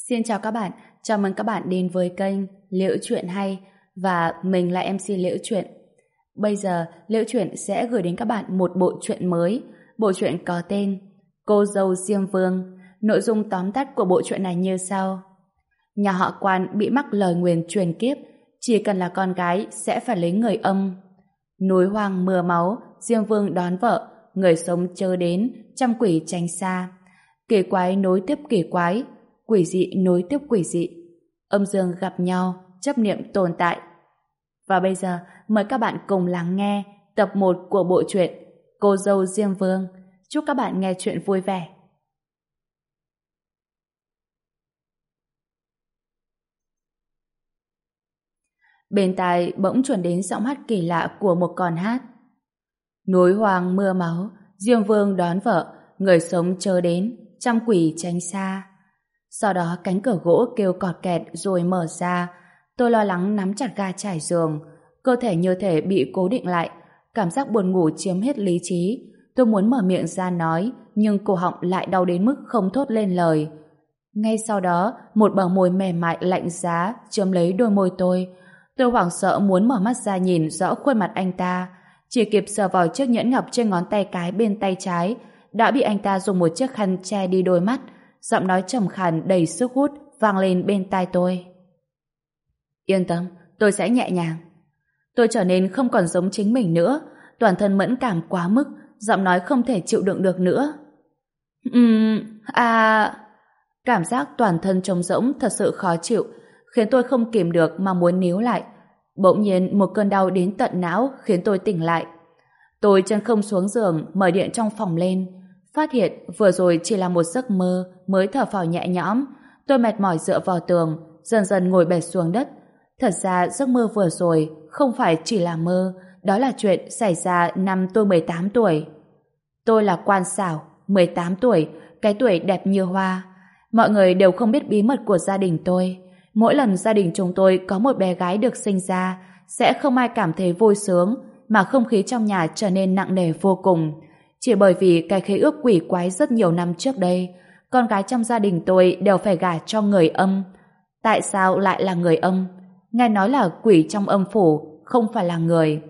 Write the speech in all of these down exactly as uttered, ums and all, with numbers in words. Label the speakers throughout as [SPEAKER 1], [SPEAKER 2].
[SPEAKER 1] Xin chào các bạn, chào mừng các bạn đến với kênh Liễu Chuyện Hay và mình là em xê Liễu Chuyện. Bây giờ Liễu Chuyện sẽ gửi đến các bạn một bộ truyện mới. Bộ truyện có tên Cô dâu Diêm Vương. Nội dung tóm tắt của bộ truyện này như sau. Nhà họ Quan bị mắc lời nguyền truyền kiếp, chỉ cần là con gái sẽ phải lấy người âm. Núi hoang mưa máu, Diêm Vương đón vợ, người sống chớ đến, trăm quỷ tránh xa. Kỳ quái nối tiếp kỳ quái, quỷ dị nối tiếp quỷ dị, âm dương gặp nhau, chấp niệm tồn tại. Và bây giờ mời các bạn cùng lắng nghe tập một của bộ truyện Cô dâu Diêm Vương. Chúc các bạn nghe truyện vui vẻ. Bên tai bỗng truyền đến giọng hát kỳ lạ của một con hát. Núi hoang mưa máu, Diêm Vương đón vợ, người sống chớ đến, trăm quỷ tránh xa. Sau đó cánh cửa gỗ kêu cọt kẹt rồi mở ra. Tôi lo lắng nắm chặt ga trải giường, cơ thể như thể bị cố định lại, cảm giác buồn ngủ chiếm hết lý trí. Tôi muốn mở miệng ra nói, nhưng cổ họng lại đau đến mức không thốt lên lời. Ngay sau đó, một bờ môi mềm mại lạnh giá chiếm lấy đôi môi tôi. Tôi hoảng sợ muốn mở mắt ra nhìn rõ khuôn mặt anh ta, chỉ kịp sờ vào chiếc nhẫn ngọc trên ngón tay cái bên tay trái, đã bị anh ta dùng một chiếc khăn che đi đôi mắt. Giọng nói trầm khàn đầy sức hút vang lên bên tai tôi. Yên tâm, tôi sẽ nhẹ nhàng. Tôi trở nên không còn giống chính mình nữa, toàn thân mẫn cảm quá mức, giọng nói không thể chịu đựng được nữa. Ừm, à... Cảm giác toàn thân trống rỗng thật sự khó chịu, khiến tôi không kìm được mà muốn níu lại. Bỗng nhiên một cơn đau đến tận não khiến tôi tỉnh lại. Tôi chân không xuống giường, mở điện trong phòng lên. Phát hiện vừa rồi chỉ là một giấc mơ, mới thở phào nhẹ nhõm. Tôi mệt mỏi dựa vào tường, dần dần ngồi bệt xuống đất. Thật ra giấc mơ vừa rồi không phải chỉ là mơ, đó là chuyện xảy ra năm tôi mười tám tuổi. Tôi là Quan Xảo, mười tám tuổi, cái tuổi đẹp như hoa. Mọi người đều không biết bí mật của gia đình tôi. Mỗi lần gia đình chúng tôi có một bé gái được sinh ra, sẽ không ai cảm thấy vui sướng, mà không khí trong nhà trở nên nặng nề vô cùng. Chỉ bởi vì cái khế ước quỷ quái rất nhiều năm trước đây, con gái trong gia đình tôi đều phải gả cho người âm. Tại sao lại là người âm? Nghe nói là quỷ trong âm phủ, không phải là người.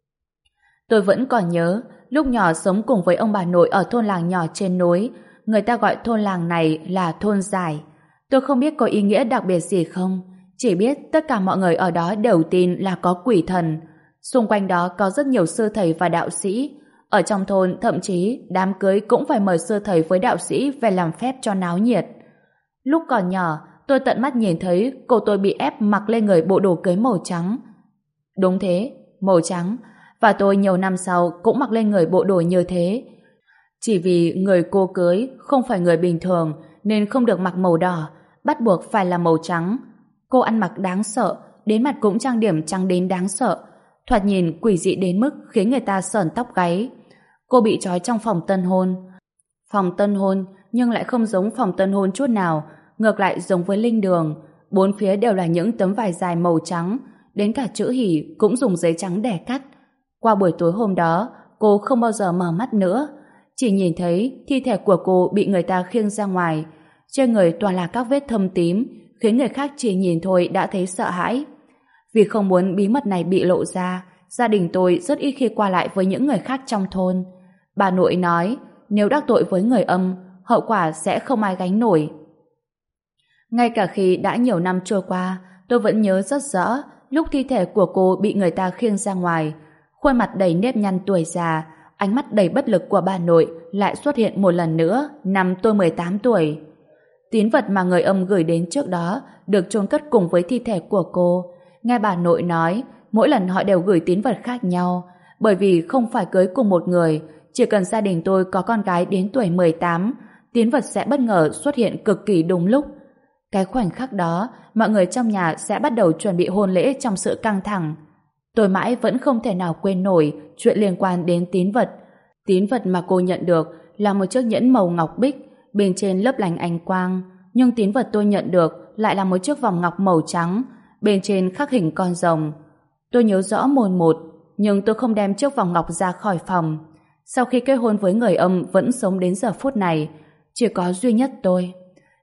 [SPEAKER 1] Tôi vẫn còn nhớ, lúc nhỏ sống cùng với ông bà nội ở thôn làng nhỏ trên núi, người ta gọi thôn làng này là thôn Giải. Tôi không biết có ý nghĩa đặc biệt gì không, chỉ biết tất cả mọi người ở đó đều tin là có quỷ thần. Xung quanh đó có rất nhiều sư thầy và đạo sĩ. Ở trong thôn thậm chí đám cưới cũng phải mời sư thầy với đạo sĩ về làm phép cho náo nhiệt. Lúc còn nhỏ, tôi tận mắt nhìn thấy cô tôi bị ép mặc lên người bộ đồ cưới màu trắng. Đúng thế, màu trắng. Và tôi nhiều năm sau cũng mặc lên người bộ đồ như thế. Chỉ vì người cô cưới không phải người bình thường nên không được mặc màu đỏ, bắt buộc phải là màu trắng. Cô ăn mặc đáng sợ, đến mặt cũng trang điểm trắng đến đáng sợ. Thoạt nhìn quỷ dị đến mức khiến người ta sởn tóc gáy. Cô bị trói trong phòng tân hôn. Phòng tân hôn nhưng lại không giống phòng tân hôn chút nào, ngược lại giống với linh đường. Bốn phía đều là những tấm vải dài màu trắng, đến cả chữ hỉ cũng dùng giấy trắng để cắt. Qua buổi tối hôm đó, cô không bao giờ mở mắt nữa. Chỉ nhìn thấy thi thể của cô bị người ta khiêng ra ngoài. Trên người toàn là các vết thâm tím, khiến người khác chỉ nhìn thôi đã thấy sợ hãi. Vì không muốn bí mật này bị lộ ra, gia đình tôi rất ít khi qua lại với những người khác trong thôn. Bà nội nói, nếu đắc tội với người âm, hậu quả sẽ không ai gánh nổi. Ngay cả khi đã nhiều năm trôi qua, tôi vẫn nhớ rất rõ lúc thi thể của cô bị người ta khiêng ra ngoài. Khuôn mặt đầy nếp nhăn tuổi già, ánh mắt đầy bất lực của bà nội lại xuất hiện một lần nữa năm tôi mười tám tuổi. Tín vật mà người âm gửi đến trước đó được chôn cất cùng với thi thể của cô. Nghe bà nội nói, mỗi lần họ đều gửi tín vật khác nhau, bởi vì không phải cưới cùng một người, chỉ cần gia đình tôi có con gái đến tuổi mười tám, tín vật sẽ bất ngờ xuất hiện cực kỳ đúng lúc. Cái khoảnh khắc đó, mọi người trong nhà sẽ bắt đầu chuẩn bị hôn lễ trong sự căng thẳng. Tôi mãi vẫn không thể nào quên nổi chuyện liên quan đến tín vật. Tín vật mà cô nhận được là một chiếc nhẫn màu ngọc bích, bên trên lấp lánh ánh quang, nhưng tín vật tôi nhận được lại là một chiếc vòng ngọc màu trắng, bên trên khắc hình con rồng. Tôi nhớ rõ mồn một, nhưng tôi không đem chiếc vòng ngọc ra khỏi phòng. Sau khi kết hôn với người âm vẫn sống đến giờ phút này, chỉ có duy nhất tôi.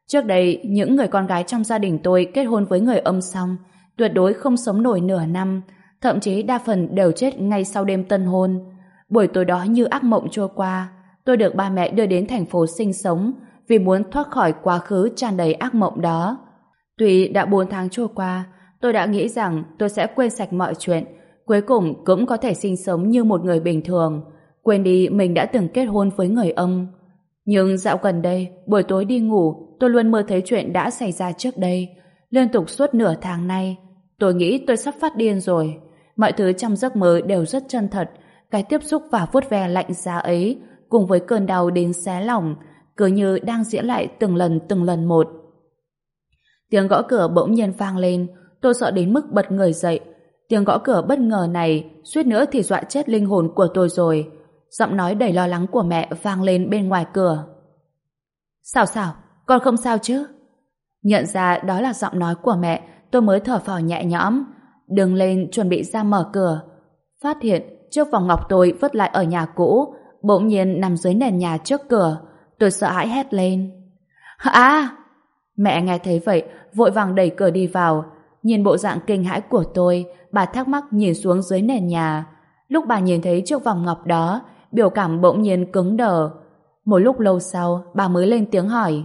[SPEAKER 1] Trước đây, những người con gái trong gia đình tôi kết hôn với người Âm xong, tuyệt đối không sống nổi nửa năm, thậm chí đa phần đều chết ngay sau đêm tân hôn. Buổi tối đó như ác mộng trôi qua, tôi được ba mẹ đưa đến thành phố sinh sống vì muốn thoát khỏi quá khứ tràn đầy ác mộng đó. Tuy đã bốn tháng trôi qua, tôi đã nghĩ rằng tôi sẽ quên sạch mọi chuyện, cuối cùng cũng có thể sinh sống như một người bình thường, quên đi mình đã từng kết hôn với người Âm. Nhưng dạo gần đây, buổi tối đi ngủ, tôi luôn mơ thấy chuyện đã xảy ra trước đây, liên tục suốt nửa tháng nay. Tôi nghĩ tôi sắp phát điên rồi. Mọi thứ trong giấc mơ đều rất chân thật, cái tiếp xúc và vuốt ve lạnh giá ấy, cùng với cơn đau đến xé lòng, cứ như đang diễn lại từng lần từng lần một. Tiếng gõ cửa bỗng nhiên vang lên, tôi sợ đến mức bật người dậy. Tiếng gõ cửa bất ngờ này suýt nữa thì dọa chết linh hồn của tôi rồi. Giọng nói đầy lo lắng của mẹ vang lên bên ngoài cửa. Sao sao, con không sao chứ? Nhận ra đó là giọng nói của mẹ, tôi mới thở phào nhẹ nhõm, đứng lên chuẩn bị ra mở cửa. Phát hiện chiếc vòng ngọc tôi vứt lại ở nhà cũ, bỗng nhiên nằm dưới nền nhà trước cửa. Tôi sợ hãi hét lên. À! Mẹ nghe thấy vậy, vội vàng đẩy cửa đi vào. Nhìn bộ dạng kinh hãi của tôi, bà thắc mắc nhìn xuống dưới nền nhà. Lúc bà nhìn thấy chiếc vòng ngọc đó, biểu cảm bỗng nhiên cứng đờ. Một lúc lâu sau, bà mới lên tiếng hỏi.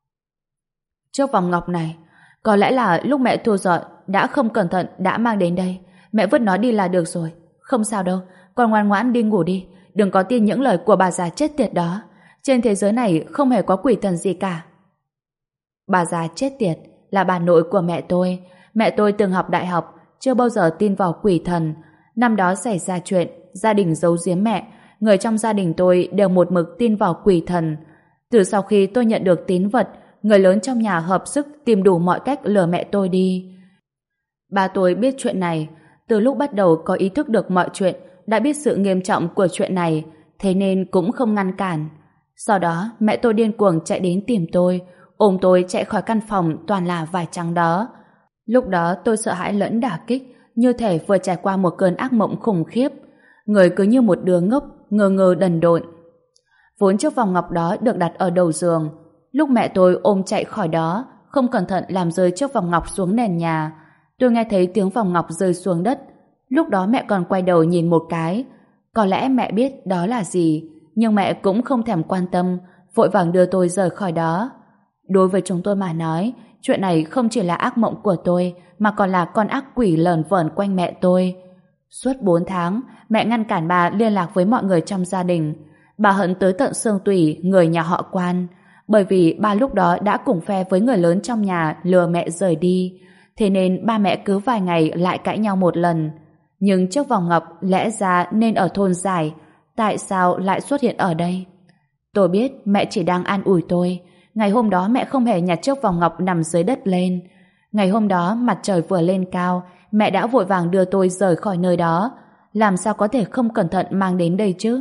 [SPEAKER 1] Chiếc vòng ngọc này, có lẽ là lúc mẹ thu dọn, đã không cẩn thận đã mang đến đây. Mẹ vứt nó đi là được rồi. Không sao đâu, con ngoan ngoãn đi ngủ đi. Đừng có tin những lời của bà già chết tiệt đó. Trên thế giới này không hề có quỷ thần gì cả. Bà già chết tiệt là bà nội của mẹ tôi. Mẹ tôi từng học đại học, chưa bao giờ tin vào quỷ thần. Năm đó xảy ra chuyện, gia đình giấu giếm mẹ. Người trong gia đình tôi đều một mực tin vào quỷ thần. Từ sau khi tôi nhận được tín vật, người lớn trong nhà hợp sức tìm đủ mọi cách lừa mẹ tôi đi. Ba tôi biết chuyện này, từ lúc bắt đầu có ý thức được mọi chuyện, đã biết sự nghiêm trọng của chuyện này, thế nên cũng không ngăn cản. Sau đó, mẹ tôi điên cuồng chạy đến tìm tôi, ôm tôi chạy khỏi căn phòng toàn là vải trắng đó. Lúc đó tôi sợ hãi lẫn đả kích, như thể vừa trải qua một cơn ác mộng khủng khiếp. Người cứ như một đứa ngốc, ngơ ngơ đần độn. Vốn chiếc vòng ngọc đó được đặt ở đầu giường. Lúc mẹ tôi ôm chạy khỏi đó, không cẩn thận làm rơi chiếc vòng ngọc xuống nền nhà. Tôi nghe thấy tiếng vòng ngọc rơi xuống đất. Lúc đó mẹ còn quay đầu nhìn một cái. Có lẽ mẹ biết đó là gì, nhưng mẹ cũng không thèm quan tâm, vội vàng đưa tôi rời khỏi đó. Đối với chúng tôi mà nói, chuyện này không chỉ là ác mộng của tôi, mà còn là con ác quỷ lởn vởn quanh mẹ tôi. Suốt bốn tháng, mẹ ngăn cản bà liên lạc với mọi người trong gia đình. Bà hận tới tận xương tủy người nhà họ Quan, bởi vì bà lúc đó đã cùng phe với người lớn trong nhà lừa mẹ rời đi. Thế nên ba mẹ cứ vài ngày lại cãi nhau một lần. Nhưng chiếc vòng ngọc lẽ ra nên ở thôn Giải, tại sao lại xuất hiện ở đây? Tôi biết mẹ chỉ đang an ủi tôi. Ngày hôm đó mẹ không hề nhặt chiếc vòng ngọc nằm dưới đất lên. Ngày hôm đó mặt trời vừa lên cao, mẹ đã vội vàng đưa tôi rời khỏi nơi đó. Làm sao có thể không cẩn thận mang đến đây chứ?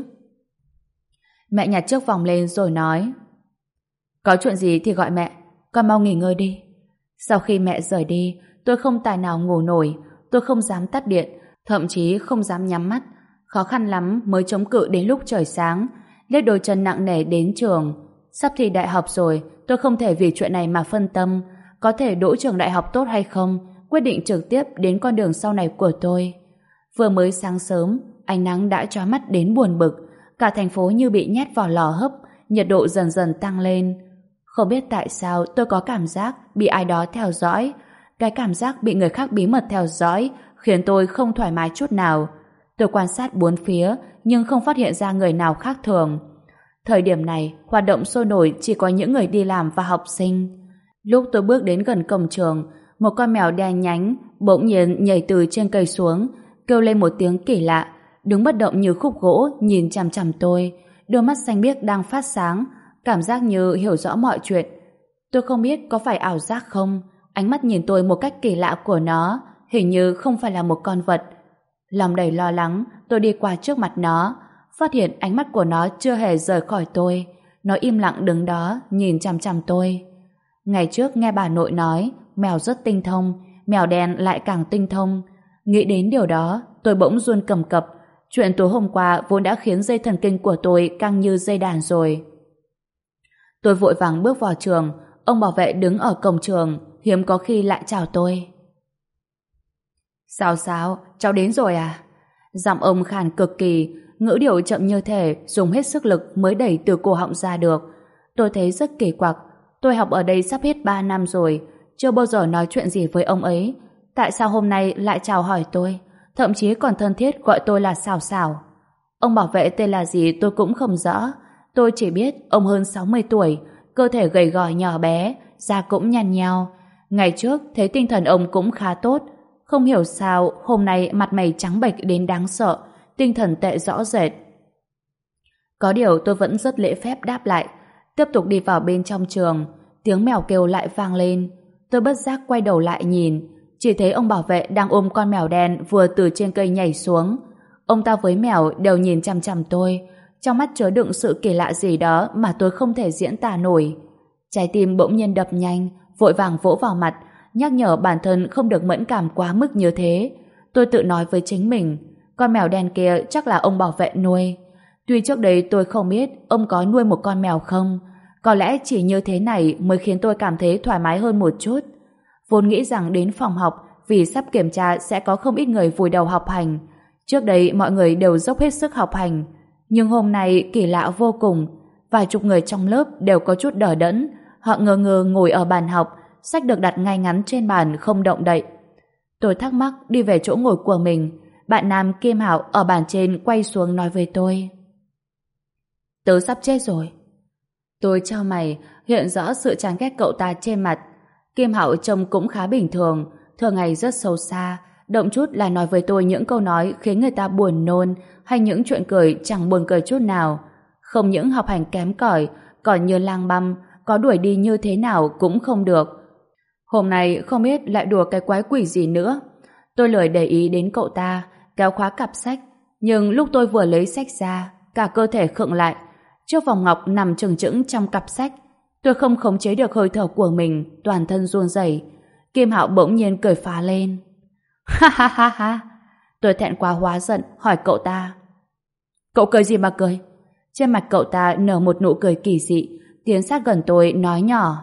[SPEAKER 1] Mẹ nhặt chiếc vòng lên rồi nói: Có chuyện gì thì gọi mẹ, con mau nghỉ ngơi đi. Sau khi mẹ rời đi, tôi không tài nào ngủ nổi. Tôi không dám tắt điện, thậm chí không dám nhắm mắt. Khó khăn lắm mới chống cự đến lúc trời sáng, lết đôi chân nặng nề đến trường. Sắp thi đại học rồi, tôi không thể vì chuyện này mà phân tâm. Có thể đỗ trường đại học tốt hay không, quyết định trực tiếp đến con đường sau này của tôi. Vừa mới sáng sớm, ánh nắng đã chói mắt đến buồn bực. Cả thành phố như bị nhét vào lò hấp, nhiệt độ dần dần tăng lên. Không biết tại sao tôi có cảm giác bị ai đó theo dõi. Cái cảm giác bị người khác bí mật theo dõi khiến tôi không thoải mái chút nào. Tôi quan sát bốn phía nhưng không phát hiện ra người nào khác thường. Thời điểm này, hoạt động sôi nổi chỉ có những người đi làm và học sinh. Lúc tôi bước đến gần cổng trường, một con mèo đen nhánh bỗng nhiên nhảy từ trên cây xuống, kêu lên một tiếng kỳ lạ, đứng bất động như khúc gỗ nhìn chằm chằm tôi, đôi mắt xanh biếc đang phát sáng, cảm giác như hiểu rõ mọi chuyện. Tôi không biết có phải ảo giác không, ánh mắt nhìn tôi một cách kỳ lạ của nó, hình như không phải là một con vật. Lòng đầy lo lắng, tôi đi qua trước mặt nó, phát hiện ánh mắt của nó chưa hề rời khỏi tôi. Nó im lặng đứng đó, nhìn chằm chằm tôi. Ngày trước nghe bà nội nói, mèo rất tinh thông, mèo đen lại càng tinh thông. Nghĩ đến điều đó, tôi bỗng run cầm cập. Chuyện tối hôm qua vốn đã khiến dây thần kinh của tôi căng như dây đàn rồi. Tôi vội vàng bước vào trường, ông bảo vệ đứng ở cổng trường, hiếm có khi lại chào tôi. Sao sao, cháu đến rồi à? Giọng ông khàn cực kỳ, ngữ điệu chậm như thể dùng hết sức lực mới đẩy từ cổ họng ra được. Tôi thấy rất kỳ quặc. Tôi học ở đây sắp hết ba năm rồi, chưa bao giờ nói chuyện gì với ông ấy. Tại sao hôm nay lại chào hỏi tôi, thậm chí còn thân thiết gọi tôi là Xào Xào? Ông bảo vệ tên là gì tôi cũng không rõ. Tôi chỉ biết ông hơn sáu mươi tuổi, cơ thể gầy gò nhỏ bé, da cũng nhăn nheo. Ngày trước thấy tinh thần ông cũng khá tốt, không hiểu sao hôm nay mặt mày trắng bệch đến đáng sợ, tinh thần tệ rõ rệt. Có điều tôi vẫn rất lễ phép đáp lại, tiếp tục đi vào bên trong trường. Tiếng mèo kêu lại vang lên. Tôi bất giác quay đầu lại nhìn, chỉ thấy ông bảo vệ đang ôm con mèo đen vừa từ trên cây nhảy xuống. Ông ta với mèo đều nhìn chằm chằm tôi, trong mắt chứa đựng sự kỳ lạ gì đó mà tôi không thể diễn tả nổi. Trái tim bỗng nhiên đập nhanh, vội vàng vỗ vào mặt, nhắc nhở bản thân không được mẫn cảm quá mức như thế. Tôi tự nói với chính mình, con mèo đen kia chắc là ông bảo vệ nuôi. Tuy trước đây tôi không biết ông có nuôi một con mèo không, có lẽ chỉ như thế này mới khiến tôi cảm thấy thoải mái hơn một chút. Vốn nghĩ rằng đến phòng học vì sắp kiểm tra sẽ có không ít người vùi đầu học hành. Trước đây mọi người đều dốc hết sức học hành, nhưng hôm nay kỳ lạ vô cùng. Vài chục người trong lớp đều có chút đờ đẫn, họ ngơ ngơ ngồi ở bàn học, sách được đặt ngay ngắn trên bàn không động đậy. Tôi thắc mắc đi về chỗ ngồi của mình. Bạn nam Kim Hạo ở bàn trên quay xuống nói với tôi: Tớ sắp chết rồi. Tôi chau mày, hiện rõ sự chán ghét cậu ta trên mặt. Kim Hạo trông cũng khá bình thường, thường ngày rất sâu xa, động chút là nói với tôi những câu nói khiến người ta buồn nôn, hay những chuyện cười chẳng buồn cười chút nào. Không những học hành kém cỏi, còn như lang băm, có đuổi đi như thế nào cũng không được. Hôm nay không biết lại đùa cái quái quỷ gì nữa. Tôi lười để ý đến cậu ta, kéo khóa cặp sách, nhưng lúc tôi vừa lấy sách ra, cả cơ thể khựng lại. Chiếc vòng ngọc nằm chừng chững trong cặp sách. Tôi không khống chế được hơi thở của mình, toàn thân run rẩy. Kim Hạo bỗng nhiên cười phá lên. Ha ha ha ha. Tôi thẹn quá hóa giận, hỏi cậu ta: Cậu cười gì mà cười? Trên mặt cậu ta nở một nụ cười kỳ dị, tiến sát gần tôi nói nhỏ: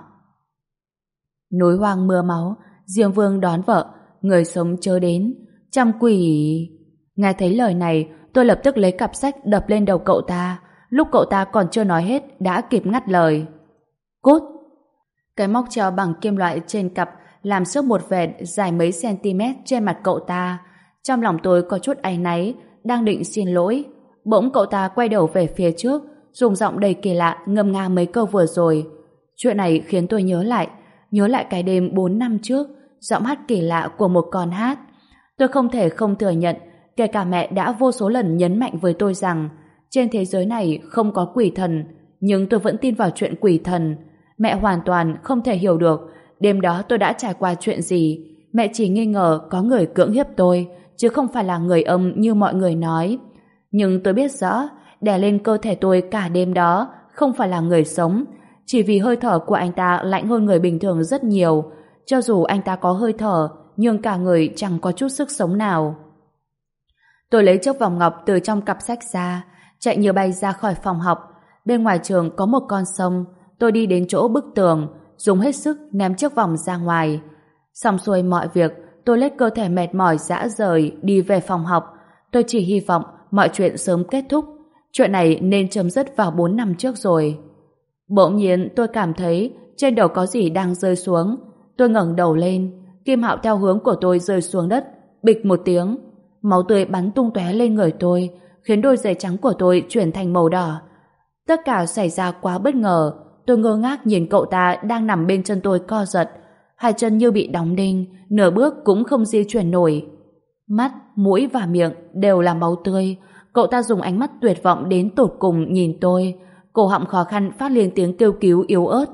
[SPEAKER 1] Núi hoang mưa máu, Diêm Vương đón vợ, người sống chớ đến, trăm quỷ. Nghe thấy lời này, tôi lập tức lấy cặp sách đập lên đầu cậu ta. Lúc cậu ta còn chưa nói hết đã kịp ngắt lời. Cút! Cái móc treo bằng kim loại trên cặp làm xước một vệt dài mấy cm trên mặt cậu ta. Trong lòng tôi có chút áy náy, đang định xin lỗi, bỗng cậu ta quay đầu về phía trước, dùng giọng đầy kỳ lạ ngâm nga mấy câu vừa rồi. Chuyện này khiến tôi nhớ lại, nhớ lại cái đêm bốn năm trước, giọng hát kỳ lạ của một con hát. Tôi không thể không thừa nhận, kể cả mẹ đã vô số lần nhấn mạnh với tôi rằng trên thế giới này không có quỷ thần, nhưng tôi vẫn tin vào chuyện quỷ thần. Mẹ hoàn toàn không thể hiểu được đêm đó tôi đã trải qua chuyện gì. Mẹ chỉ nghi ngờ có người cưỡng hiếp tôi, chứ không phải là người âm như mọi người nói. Nhưng tôi biết rõ, đè lên cơ thể tôi cả đêm đó không phải là người sống, chỉ vì hơi thở của anh ta lạnh hơn người bình thường rất nhiều. Cho dù anh ta có hơi thở, nhưng cả người chẳng có chút sức sống nào. Tôi lấy chiếc vòng ngọc từ trong cặp sách ra, chạy như bay ra khỏi phòng học. Bên ngoài trường có một con sông, tôi đi đến chỗ bức tường, dùng hết sức ném chiếc vòng ra ngoài. Xong xuôi mọi việc, tôi lết cơ thể mệt mỏi rã rời đi về phòng học. Tôi chỉ hy vọng mọi chuyện sớm kết thúc. Chuyện này nên chấm dứt vào bốn năm trước rồi. Bỗng nhiên tôi cảm thấy trên đầu có gì đang rơi xuống. Tôi ngẩng đầu lên, Kim Hạo theo hướng của tôi rơi xuống đất, bịch một tiếng. Máu tươi bắn tung tóe lên người tôi, khiến đôi giày trắng của tôi chuyển thành màu đỏ. Tất cả xảy ra quá bất ngờ. Tôi ngơ ngác nhìn cậu ta đang nằm bên chân tôi co giật, hai chân như bị đóng đinh, nửa bước cũng không di chuyển nổi. Mắt, mũi và miệng đều là máu tươi. Cậu ta dùng ánh mắt tuyệt vọng đến tột cùng nhìn tôi, cổ họng khó khăn phát lên tiếng kêu cứu yếu ớt.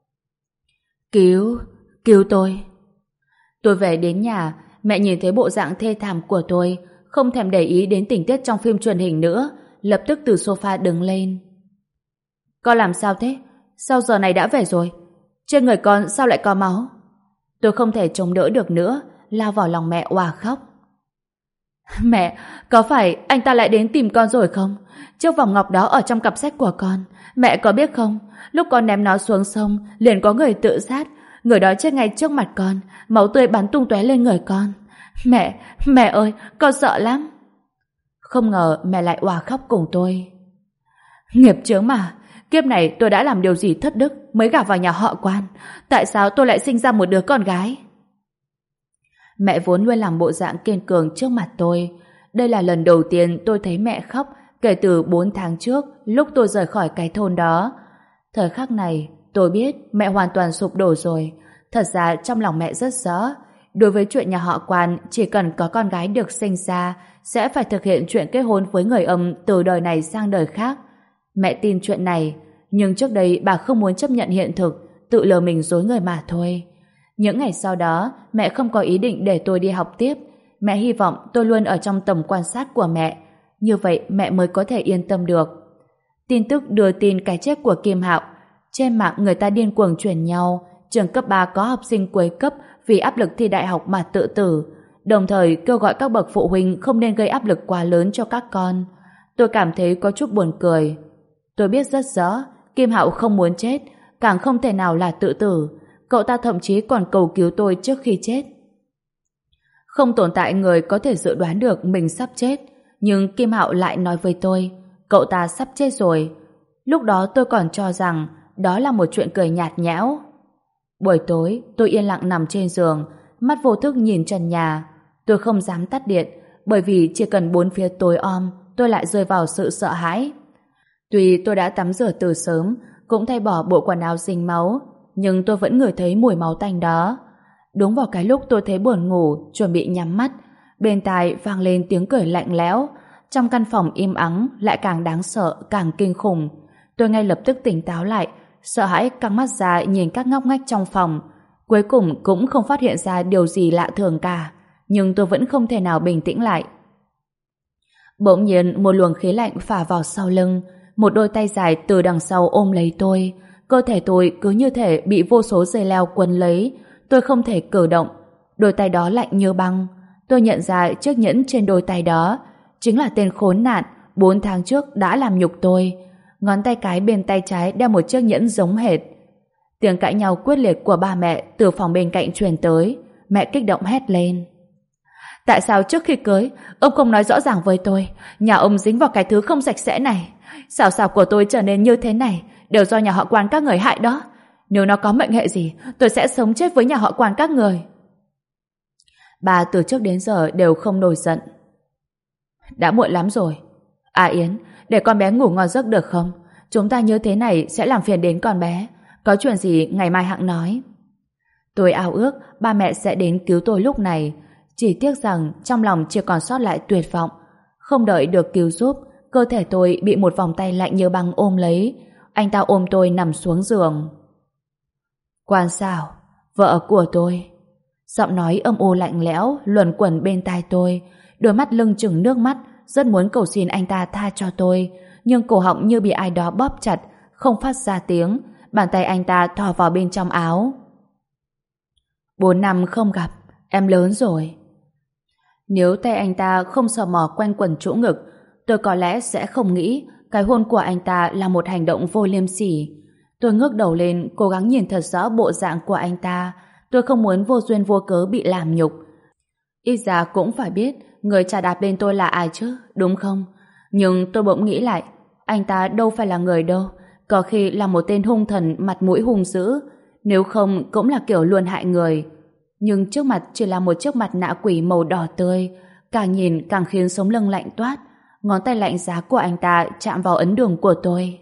[SPEAKER 1] Cứu, cứu tôi. Tôi về đến nhà, mẹ nhìn thấy bộ dạng thê thảm của tôi, không thèm để ý đến tình tiết trong phim truyền hình nữa, lập tức từ sofa đứng lên. Con làm sao thế? Sao giờ này đã về rồi? Trên người con sao lại có máu? Tôi không thể chống đỡ được nữa, lao vào lòng mẹ òa khóc. Mẹ, có phải anh ta lại đến tìm con rồi không? Chiếc vòng ngọc đó ở trong cặp sách của con. Mẹ có biết không? Lúc con ném nó xuống sông, liền có người tự sát. Người đó chết ngay trước mặt con, máu tươi bắn tung tóe lên người con. Mẹ, mẹ ơi, con sợ lắm. Không ngờ mẹ lại òa khóc cùng tôi. Nghiệp chướng mà, kiếp này tôi đã làm điều gì thất đức mới gả vào nhà họ Quan? Tại sao tôi lại sinh ra một đứa con gái? Mẹ vốn luôn làm bộ dạng kiên cường trước mặt tôi. Đây là lần đầu tiên tôi thấy mẹ khóc kể từ bốn tháng trước, lúc tôi rời khỏi cái thôn đó. Thời khắc này, tôi biết mẹ hoàn toàn sụp đổ rồi. Thật ra trong lòng mẹ rất rõ, đối với chuyện nhà họ Quan, chỉ cần có con gái được sinh ra, sẽ phải thực hiện chuyện kết hôn với người âm từ đời này sang đời khác. Mẹ tin chuyện này, nhưng trước đây bà không muốn chấp nhận hiện thực, tự lừa mình dối người mà thôi. Những ngày sau đó, mẹ không có ý định để tôi đi học tiếp. Mẹ hy vọng tôi luôn ở trong tầm quan sát của mẹ. Như vậy mẹ mới có thể yên tâm được. Tin tức đưa tin cái chết của Kim Hạo. Trên mạng người ta điên cuồng truyền nhau. Trường cấp ba có học sinh cuối cấp vì áp lực thi đại học mà tự tử. Đồng thời kêu gọi các bậc phụ huynh không nên gây áp lực quá lớn cho các con. Tôi cảm thấy có chút buồn cười. Tôi biết rất rõ Kim Hạo không muốn chết, càng không thể nào là tự tử. Cậu ta thậm chí còn cầu cứu tôi trước khi chết. Không tồn tại người có thể dự đoán được mình sắp chết, nhưng Kim Hạo lại nói với tôi cậu ta sắp chết rồi. Lúc đó tôi còn cho rằng đó là một chuyện cười nhạt nhẽo. Buổi tối tôi yên lặng nằm trên giường, mắt vô thức nhìn trần nhà. Tôi không dám tắt điện, bởi vì chỉ cần bốn phía tối om tôi lại rơi vào sự sợ hãi. Tuy tôi đã tắm rửa từ sớm, cũng thay bỏ bộ quần áo dính máu, nhưng tôi vẫn ngửi thấy mùi máu tanh đó. Đúng vào cái lúc tôi thấy buồn ngủ, chuẩn bị nhắm mắt, bên tai vang lên tiếng cười lạnh lẽo. Trong căn phòng im ắng lại càng đáng sợ, càng kinh khủng. Tôi ngay lập tức tỉnh táo lại, sợ hãi căng mắt ra nhìn các ngóc ngách trong phòng. Cuối cùng cũng không phát hiện ra điều gì lạ thường cả, nhưng tôi vẫn không thể nào bình tĩnh lại. Bỗng nhiên một luồng khí lạnh phả vào sau lưng, một đôi tay dài từ đằng sau ôm lấy tôi. Cơ thể tôi cứ như thể bị vô số dây leo quấn lấy, tôi không thể cử động. Đôi tay đó lạnh như băng. Tôi nhận ra chiếc nhẫn trên đôi tay đó chính là tên khốn nạn bốn tháng trước đã làm nhục tôi. Ngón tay cái bên tay trái đeo một chiếc nhẫn giống hệt. Tiếng cãi nhau quyết liệt của ba mẹ từ phòng bên cạnh truyền tới. Mẹ kích động hét lên: tại sao trước khi cưới ông không nói rõ ràng với tôi? Nhà ông dính vào cái thứ không sạch sẽ này. Xào xào của tôi trở nên như thế này đều do nhà họ Quan các người hại đó. Nếu nó có mệnh hệ gì, tôi sẽ sống chết với nhà họ Quan các người. Bà từ trước đến giờ đều không nổi giận. Đã muộn lắm rồi. À Yến, để con bé ngủ ngon giấc được không? Chúng ta như thế này sẽ làm phiền đến con bé. Có chuyện gì ngày mai hẵng nói. Tôi ao ước ba mẹ sẽ đến cứu tôi lúc này. Chỉ tiếc rằng trong lòng chỉ còn sót lại tuyệt vọng. Không đợi được cứu giúp, cơ thể tôi bị một vòng tay lạnh như băng ôm lấy. Anh ta ôm tôi nằm xuống giường. Quan sao? Vợ của tôi. Giọng nói âm u lạnh lẽo luẩn quẩn bên tai tôi. Đôi mắt lưng chừng nước mắt, rất muốn cầu xin anh ta tha cho tôi, nhưng cổ họng như bị ai đó bóp chặt, không phát ra tiếng. Bàn tay anh ta thò vào bên trong áo. Bốn năm không gặp, em lớn rồi. Nếu tay anh ta không sờ mò quanh quần chỗ ngực, tôi có lẽ sẽ không nghĩ cái hôn của anh ta là một hành động vô liêm sỉ. Tôi ngước đầu lên, cố gắng nhìn thật rõ bộ dạng của anh ta. Tôi không muốn vô duyên vô cớ bị làm nhục. Ít ra cũng phải biết người chà đạp lên tôi là ai chứ, đúng không? Nhưng tôi bỗng nghĩ lại, anh ta đâu phải là người đâu. Có khi là một tên hung thần mặt mũi hung dữ, nếu không cũng là kiểu luôn hại người. Nhưng trước mặt chỉ là một chiếc mặt nạ quỷ màu đỏ tươi, càng nhìn càng khiến sống lưng lạnh toát. Ngón tay lạnh giá của anh ta chạm vào ấn đường của tôi.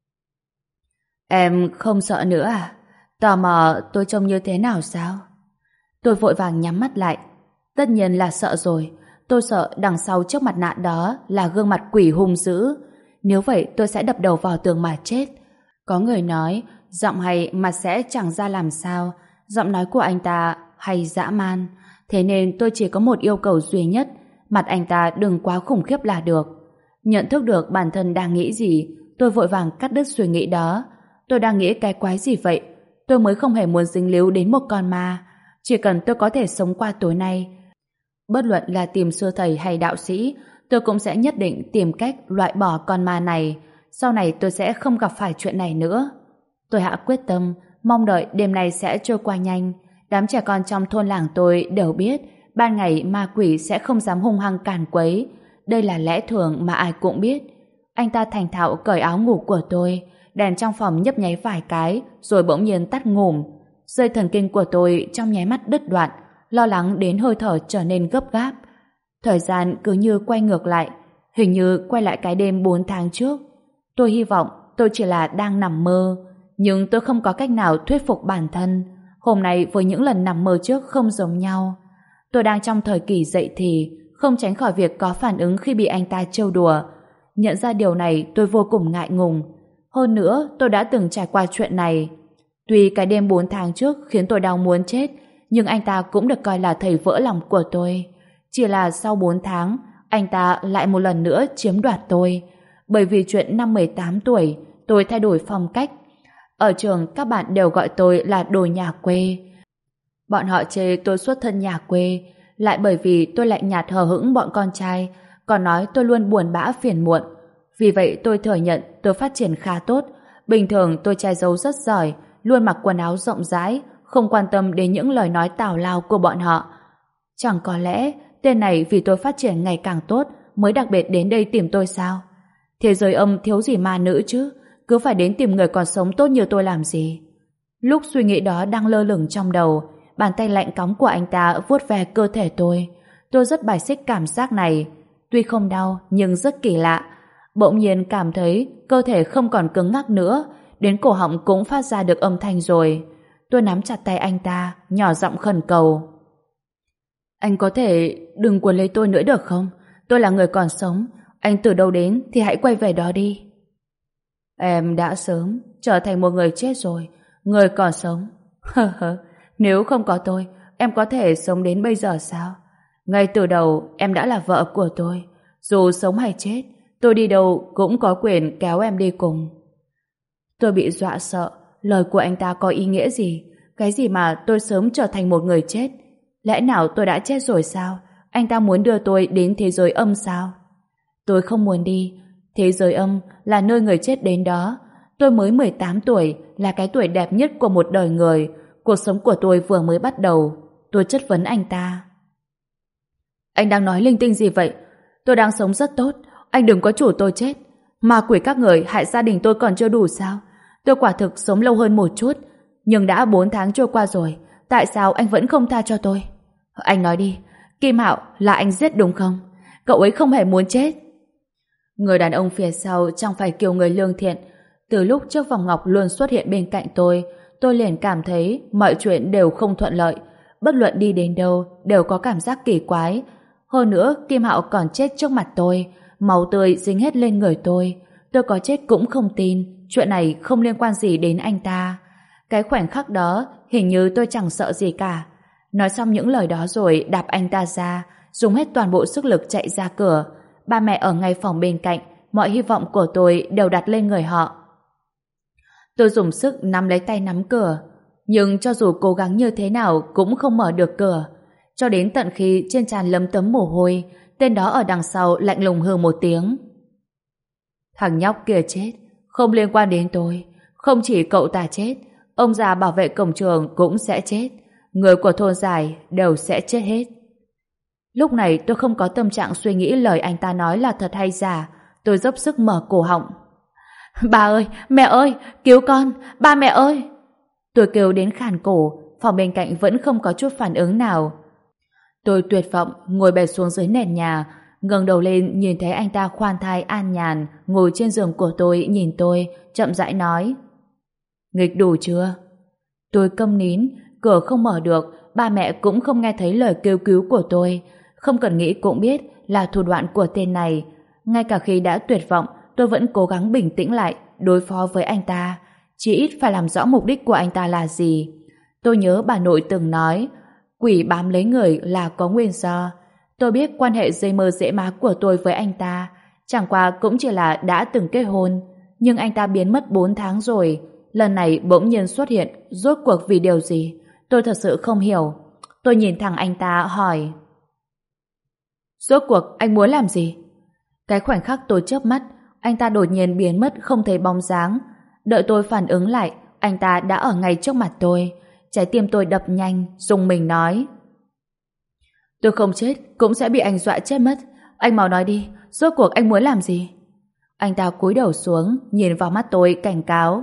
[SPEAKER 1] Em không sợ nữa à? Tò mò tôi trông như thế nào sao? Tôi vội vàng nhắm mắt lại. Tất nhiên là sợ rồi. Tôi sợ đằng sau chiếc mặt nạ đó là gương mặt quỷ hung dữ. Nếu vậy tôi sẽ đập đầu vào tường mà chết. Có người nói giọng hay mà sẽ chẳng ra làm sao. Giọng nói của anh ta hay dã man. Thế nên tôi chỉ có một yêu cầu duy nhất, mặt anh ta đừng quá khủng khiếp là được. Nhận thức được bản thân đang nghĩ gì, tôi vội vàng cắt đứt suy nghĩ đó. Tôi đang nghĩ cái quái gì vậy? Tôi mới không hề muốn dính líu đến một con ma. Chỉ cần tôi có thể sống qua tối nay, Bất luận là tìm sư thầy hay đạo sĩ, tôi cũng sẽ nhất định tìm cách loại bỏ con ma này. Sau này tôi sẽ không gặp phải chuyện này nữa. Tôi hạ quyết tâm, mong đợi đêm nay sẽ trôi qua nhanh. Đám trẻ con trong thôn làng tôi đều biết ban ngày ma quỷ sẽ không dám hung hăng càn quấy. Đây là lẽ thường mà ai cũng biết. Anh ta thành thạo cởi áo ngủ của tôi, đèn trong phòng nhấp nháy vài cái rồi bỗng nhiên tắt ngủm. Dây thần kinh của tôi trong nháy mắt đứt đoạn, lo lắng đến hơi thở trở nên gấp gáp. Thời gian cứ như quay ngược lại, hình như quay lại cái đêm bốn tháng trước. Tôi hy vọng tôi chỉ là đang nằm mơ, nhưng tôi không có cách nào thuyết phục bản thân. Hôm nay với những lần nằm mơ trước không giống nhau. Tôi đang trong thời kỳ dậy thì, không tránh khỏi việc có phản ứng khi bị anh ta trêu đùa. Nhận ra điều này tôi vô cùng ngại ngùng. Hơn nữa tôi đã từng trải qua chuyện này. Tuy cái đêm bốn tháng trước khiến tôi đau muốn chết, nhưng anh ta cũng được coi là thầy vỡ lòng của tôi. Chỉ là sau bốn tháng, anh ta lại một lần nữa chiếm đoạt tôi. Bởi vì chuyện năm mười tám tuổi, tôi thay đổi phong cách. Ở trường các bạn đều gọi tôi là đồ nhà quê. Bọn họ chê tôi xuất thân nhà quê, lại bởi vì tôi lạnh nhạt hờ hững bọn con trai, còn nói tôi luôn buồn bã phiền muộn. Vì vậy tôi thừa nhận tôi phát triển khá tốt. Bình thường tôi che giấu rất giỏi, luôn mặc quần áo rộng rãi, không quan tâm đến những lời nói tào lao của bọn họ. Chẳng có lẽ tên này vì tôi phát triển ngày càng tốt mới đặc biệt đến đây tìm tôi sao? Thế giới âm thiếu gì ma nữ chứ, cứ phải đến tìm người còn sống tốt như tôi làm gì? Lúc suy nghĩ đó đang lơ lửng trong đầu, bàn tay lạnh cóng của anh ta vuốt ve cơ thể tôi. Tôi rất bài xích cảm giác này. Tuy không đau nhưng rất kỳ lạ. Bỗng nhiên cảm thấy cơ thể không còn cứng ngắc nữa, đến cổ họng cũng phát ra được âm thanh rồi. Tôi nắm chặt tay anh ta, nhỏ giọng khẩn cầu. Anh có thể đừng cuốn lấy tôi nữa được không? Tôi là người còn sống. Anh từ đâu đến thì hãy quay về đó đi. Em đã sớm trở thành một người chết rồi. Người còn sống. Nếu không có tôi, em có thể sống đến bây giờ sao? Ngay từ đầu em đã là vợ của tôi. Dù sống hay chết, tôi đi đâu cũng có quyền kéo em đi cùng. Tôi bị dọa sợ. Lời của anh ta có ý nghĩa gì? Cái gì mà tôi sớm trở thành một người chết? Lẽ nào tôi đã chết rồi sao? Anh ta muốn đưa tôi đến thế giới âm sao? Tôi không muốn đi. Thế giới âm là nơi người chết đến đó. Tôi mới mười tám tuổi, là cái tuổi đẹp nhất của một đời người. Cuộc sống của tôi vừa mới bắt đầu. Tôi chất vấn anh ta. Anh đang nói linh tinh gì vậy? Tôi đang sống rất tốt. Anh đừng có chủ tôi chết. Ma quỷ các người hại gia đình tôi còn chưa đủ sao? Tôi quả thực sống lâu hơn một chút, nhưng đã bốn tháng trôi qua rồi. Tại sao anh vẫn không tha cho tôi? Anh nói đi, Kim Hạo là anh giết đúng không? Cậu ấy không hề muốn chết. Người đàn ông phía sau chẳng phải kiểu người lương thiện. Từ lúc chiếc vòng ngọc luôn xuất hiện bên cạnh tôi, tôi liền cảm thấy mọi chuyện đều không thuận lợi. Bất luận đi đến đâu đều có cảm giác kỳ quái. Hơn nữa Kim Hạo còn chết trước mặt tôi, máu tươi dính hết lên người tôi. Tôi có chết cũng không tin. Chuyện này không liên quan gì đến anh ta. Cái khoảnh khắc đó hình như tôi chẳng sợ gì cả. Nói xong những lời đó rồi đạp anh ta ra, dùng hết toàn bộ sức lực chạy ra cửa. Ba mẹ ở ngay phòng bên cạnh, mọi hy vọng của tôi đều đặt lên người họ. Tôi dùng sức nắm lấy tay nắm cửa, nhưng cho dù cố gắng như thế nào cũng không mở được cửa. Cho đến tận khi trên trán lấm tấm mồ hôi, tên đó ở đằng sau lạnh lùng hừ một tiếng. Thằng nhóc kia chết, không liên quan đến tôi. Không chỉ cậu ta chết, ông già bảo vệ cổng trường cũng sẽ chết. Người của thôn Giải đều sẽ chết hết. Lúc này tôi không có tâm trạng suy nghĩ lời anh ta nói là thật hay giả. Tôi dốc sức mở cổ họng. Ba ơi, mẹ ơi, cứu con, ba mẹ ơi. Tôi kêu đến khàn cổ, phòng bên cạnh vẫn không có chút phản ứng nào. Tôi tuyệt vọng ngồi bệt xuống dưới nền nhà, ngẩng đầu lên nhìn thấy anh ta khoan thai an nhàn ngồi trên giường của tôi, nhìn tôi chậm rãi nói: Nghịch đủ chưa? Tôi câm nín, cửa không mở được, ba mẹ cũng không nghe thấy lời kêu cứu của tôi. Không cần nghĩ cũng biết là thủ đoạn của tên này. Ngay cả khi đã tuyệt vọng, tôi vẫn cố gắng bình tĩnh lại, đối phó với anh ta. Chỉ ít phải làm rõ mục đích của anh ta là gì. Tôi nhớ bà nội từng nói, quỷ bám lấy người là có nguyên do. Tôi biết quan hệ dây mơ dễ má của tôi với anh ta, chẳng qua cũng chỉ là đã từng kết hôn. Nhưng anh ta biến mất bốn tháng rồi, lần này bỗng nhiên xuất hiện, rốt cuộc vì điều gì? Tôi thật sự không hiểu. Tôi nhìn thẳng anh ta hỏi: Rốt cuộc anh muốn làm gì? Cái khoảnh khắc tôi chớp mắt, anh ta đột nhiên biến mất không thấy bóng dáng. Đợi tôi phản ứng lại, anh ta đã ở ngay trước mặt tôi. Trái tim tôi đập nhanh, rùng mình nói: tôi không chết, cũng sẽ bị anh dọa chết mất. Anh mau nói đi, rốt cuộc anh muốn làm gì? Anh ta cúi đầu xuống, nhìn vào mắt tôi cảnh cáo: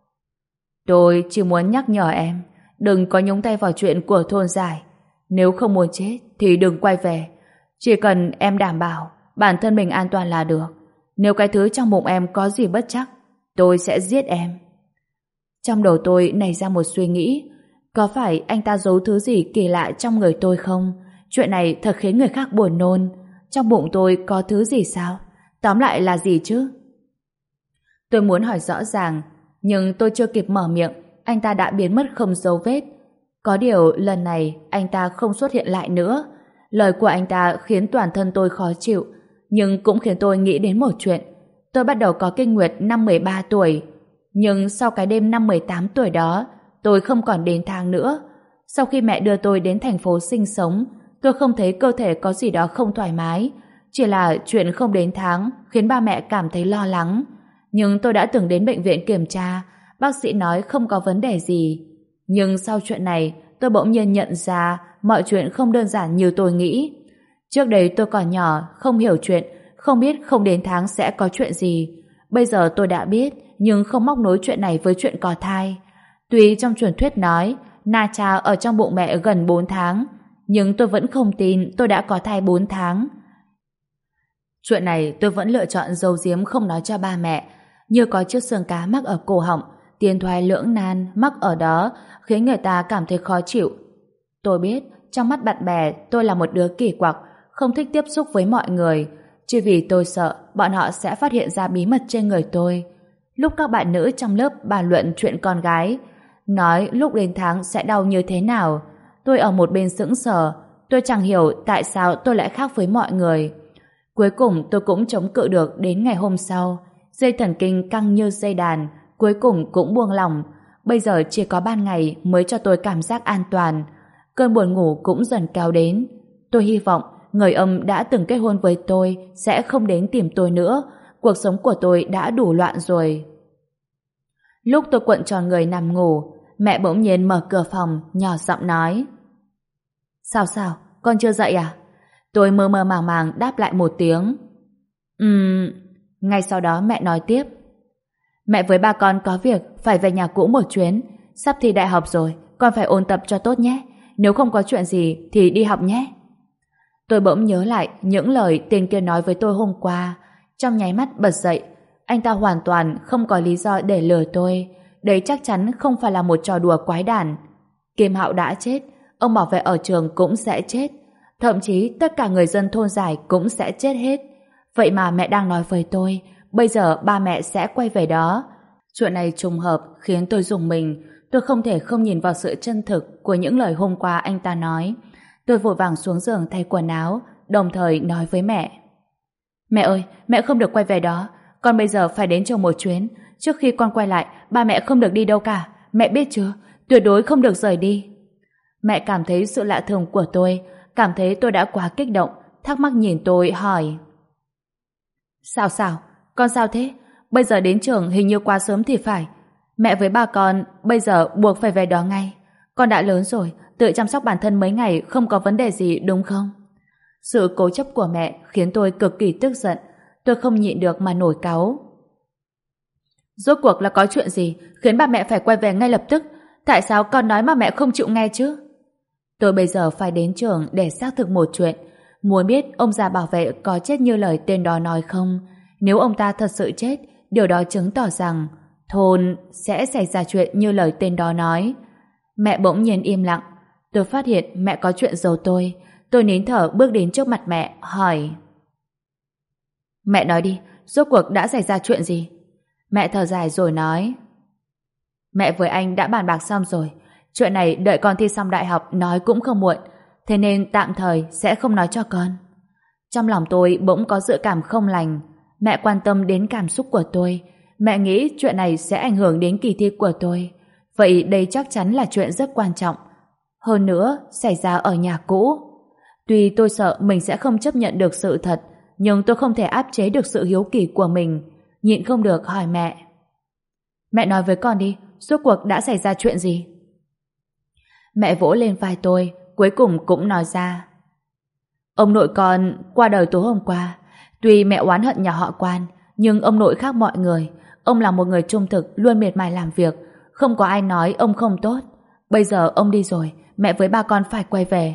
[SPEAKER 1] tôi chỉ muốn nhắc nhở em, đừng có nhúng tay vào chuyện của thôn giải. Nếu không muốn chết thì đừng quay về. Chỉ cần em đảm bảo bản thân mình an toàn là được. Nếu cái thứ trong bụng em có gì bất trắc, tôi sẽ giết em. Trong đầu tôi nảy ra một suy nghĩ, có phải anh ta giấu thứ gì kỳ lạ trong người tôi không? Chuyện này thật khiến người khác buồn nôn. Trong bụng tôi có thứ gì sao? Tóm lại là gì chứ? Tôi muốn hỏi rõ ràng, nhưng tôi chưa kịp mở miệng, anh ta đã biến mất không dấu vết. Có điều lần này anh ta không xuất hiện lại nữa. Lời của anh ta khiến toàn thân tôi khó chịu, nhưng cũng khiến tôi nghĩ đến một chuyện. Tôi bắt đầu có kinh nguyệt năm mười ba tuổi, nhưng sau cái đêm năm mười tám tuổi đó, tôi không còn đến tháng nữa. Sau khi mẹ đưa tôi đến thành phố sinh sống, tôi không thấy cơ thể có gì đó không thoải mái. Chỉ là chuyện không đến tháng khiến ba mẹ cảm thấy lo lắng. Nhưng tôi đã từng đến bệnh viện kiểm tra, bác sĩ nói không có vấn đề gì. Nhưng sau chuyện này, tôi bỗng nhiên nhận ra mọi chuyện không đơn giản như tôi nghĩ. Trước đây tôi còn nhỏ, không hiểu chuyện, không biết không đến tháng sẽ có chuyện gì. Bây giờ tôi đã biết, nhưng không móc nối chuyện này với chuyện có thai. Tuy trong truyền thuyết nói Na Cha ở trong bụng mẹ gần bốn tháng, nhưng tôi vẫn không tin tôi đã có thai bốn tháng. Chuyện này tôi vẫn lựa chọn giấu giếm không nói cho ba mẹ. Như có chiếc xương cá mắc ở cổ họng, tiền thoái lưỡng nan mắc ở đó khiến người ta cảm thấy khó chịu. Tôi biết trong mắt bạn bè tôi là một đứa kỳ quặc, không thích tiếp xúc với mọi người, chỉ vì tôi sợ bọn họ sẽ phát hiện ra bí mật trên người tôi. Lúc các bạn nữ trong lớp bàn luận chuyện con gái, nói lúc đến tháng sẽ đau như thế nào, tôi ở một bên sững sờ. Tôi chẳng hiểu tại sao tôi lại khác với mọi người. Cuối cùng tôi cũng chống cự được đến ngày hôm sau. Dây thần kinh căng như dây đàn, cuối cùng cũng buông lỏng. Bây giờ chỉ có ban ngày mới cho tôi cảm giác an toàn. Cơn buồn ngủ cũng dần kéo đến. Tôi hy vọng người âm đã từng kết hôn với tôi sẽ không đến tìm tôi nữa. Cuộc sống của tôi đã đủ loạn rồi. Lúc tôi cuộn tròn người nằm ngủ, mẹ bỗng nhiên mở cửa phòng, nhỏ giọng nói: Sao sao, con chưa dậy à? Tôi mơ mơ màng màng đáp lại một tiếng: Ừm... Ngay sau đó mẹ nói tiếp: Mẹ với ba con có việc phải về nhà cũ một chuyến. Sắp thi đại học rồi, con phải ôn tập cho tốt nhé. Nếu không có chuyện gì thì đi học nhé. Tôi bỗng nhớ lại những lời tên kia nói với tôi hôm qua. Trong nháy mắt bật dậy. Anh ta hoàn toàn không có lý do để lừa tôi. Đấy chắc chắn không phải là một trò đùa quái đản. Kim Hạo đã chết, ông bảo vệ ở trường cũng sẽ chết, thậm chí tất cả người dân thôn giải cũng sẽ chết hết. Vậy mà mẹ đang nói với tôi bây giờ ba mẹ sẽ quay về đó. Chuyện này trùng hợp khiến tôi rùng mình. Tôi không thể không nhìn vào sự chân thực của những lời hôm qua anh ta nói. Tôi vội vàng xuống giường thay quần áo, đồng thời nói với mẹ: Mẹ ơi, mẹ không được quay về đó. Con bây giờ phải đến trường một chuyến. Trước khi con quay lại, ba mẹ không được đi đâu cả. Mẹ biết chưa? Tuyệt đối không được rời đi. Mẹ cảm thấy sự lạ thường của tôi, cảm thấy tôi đã quá kích động, thắc mắc nhìn tôi hỏi: Sao sao? Con sao thế? Bây giờ đến trường hình như quá sớm thì phải. Mẹ với ba con bây giờ buộc phải về đó ngay. Con đã lớn rồi, tự chăm sóc bản thân mấy ngày không có vấn đề gì đúng không? Sự cố chấp của mẹ khiến tôi cực kỳ tức giận. Tôi không nhịn được mà nổi cáu. Rốt cuộc là có chuyện gì khiến ba mẹ phải quay về ngay lập tức? Tại sao con nói mà mẹ không chịu nghe chứ? Tôi bây giờ phải đến trường để xác thực một chuyện. Muốn biết ông già bảo vệ có chết như lời tên đó nói không? Nếu ông ta thật sự chết, điều đó chứng tỏ rằng thôn sẽ xảy ra chuyện như lời tên đó nói. Mẹ bỗng nhiên im lặng. Tôi phát hiện mẹ có chuyện giấu tôi. Tôi nín thở bước đến trước mặt mẹ, hỏi: Mẹ nói đi, rốt cuộc đã xảy ra chuyện gì? Mẹ thở dài rồi nói: Mẹ với anh đã bàn bạc xong rồi. Chuyện này đợi con thi xong đại học nói cũng không muộn. Thế nên tạm thời sẽ không nói cho con. Trong lòng tôi bỗng có dự cảm không lành. Mẹ quan tâm đến cảm xúc của tôi. Mẹ nghĩ chuyện này sẽ ảnh hưởng đến kỳ thi của tôi. Vậy đây chắc chắn là chuyện rất quan trọng. Hơn nữa, xảy ra ở nhà cũ. Tuy tôi sợ mình sẽ không chấp nhận được sự thật, nhưng tôi không thể áp chế được sự hiếu kỳ của mình. Nhịn không được hỏi mẹ. Mẹ nói với con đi, rốt cuộc đã xảy ra chuyện gì? Mẹ vỗ lên vai tôi, cuối cùng cũng nói ra. Ông nội con qua đời tối hôm qua. Tuy mẹ oán hận nhà họ Quan, nhưng ông nội khác mọi người. Ông là một người trung thực, luôn miệt mài làm việc. Không có ai nói ông không tốt. Bây giờ ông đi rồi, mẹ với ba con phải quay về.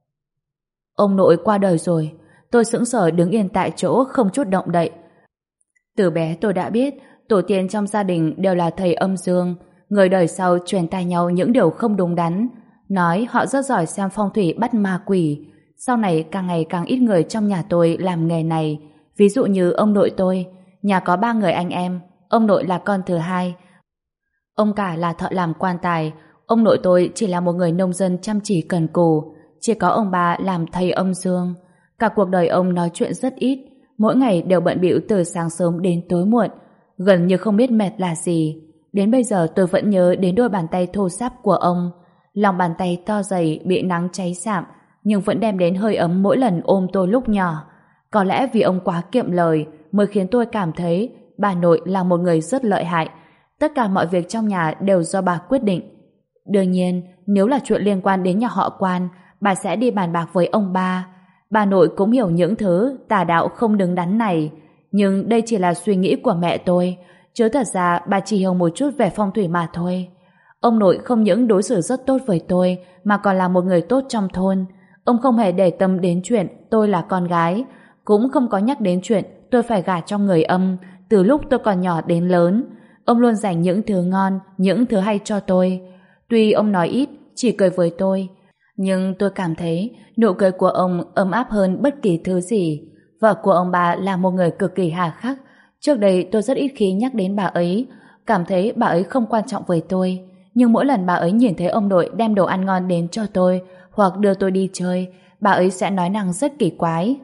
[SPEAKER 1] Ông nội qua đời rồi. Tôi sững sờ đứng yên tại chỗ, không chút động đậy. Từ bé tôi đã biết tổ tiên trong gia đình đều là thầy âm dương, người đời sau truyền tai nhau những điều không đúng đắn, nói họ rất giỏi xem phong thủy bắt ma quỷ. Sau này càng ngày càng ít người trong nhà tôi làm nghề này. Ví dụ như ông nội tôi, nhà có ba người anh em, ông nội là con thứ hai. Ông cả là thợ làm quan tài, ông nội tôi chỉ là một người nông dân chăm chỉ cần cù, chỉ có ông bà làm thầy âm dương. Cả cuộc đời ông nói chuyện rất ít, mỗi ngày đều bận bịu từ sáng sớm đến tối muộn, gần như không biết mệt là gì. Đến bây giờ tôi vẫn nhớ đến đôi bàn tay thô ráp của ông, lòng bàn tay to dày bị nắng cháy sạm, nhưng vẫn đem đến hơi ấm mỗi lần ôm tôi lúc nhỏ. Có lẽ vì ông quá kiệm lời mới khiến tôi cảm thấy bà nội là một người rất lợi hại. Tất cả mọi việc trong nhà đều do bà quyết định. Đương nhiên, nếu là chuyện liên quan đến nhà họ Quan, bà sẽ đi bàn bạc với ông ba. Bà nội cũng hiểu những thứ tà đạo không đứng đắn này, nhưng đây chỉ là suy nghĩ của mẹ tôi, chứ thật ra bà chỉ hiểu một chút về phong thủy mà thôi. Ông nội không những đối xử rất tốt với tôi, mà còn là một người tốt trong thôn. Ông không hề để tâm đến chuyện tôi là con gái, cũng không có nhắc đến chuyện tôi phải gả cho người âm từ lúc tôi còn nhỏ đến lớn. Ông luôn dành những thứ ngon, những thứ hay cho tôi. Tuy ông nói ít, chỉ cười với tôi, nhưng tôi cảm thấy nụ cười của ông ấm áp hơn bất kỳ thứ gì. Vợ của ông bà là một người cực kỳ hà khắc. Trước đây tôi rất ít khi nhắc đến bà ấy, cảm thấy bà ấy không quan trọng với tôi. Nhưng mỗi lần bà ấy nhìn thấy ông nội đem đồ ăn ngon đến cho tôi hoặc đưa tôi đi chơi, bà ấy sẽ nói năng rất kỳ quái.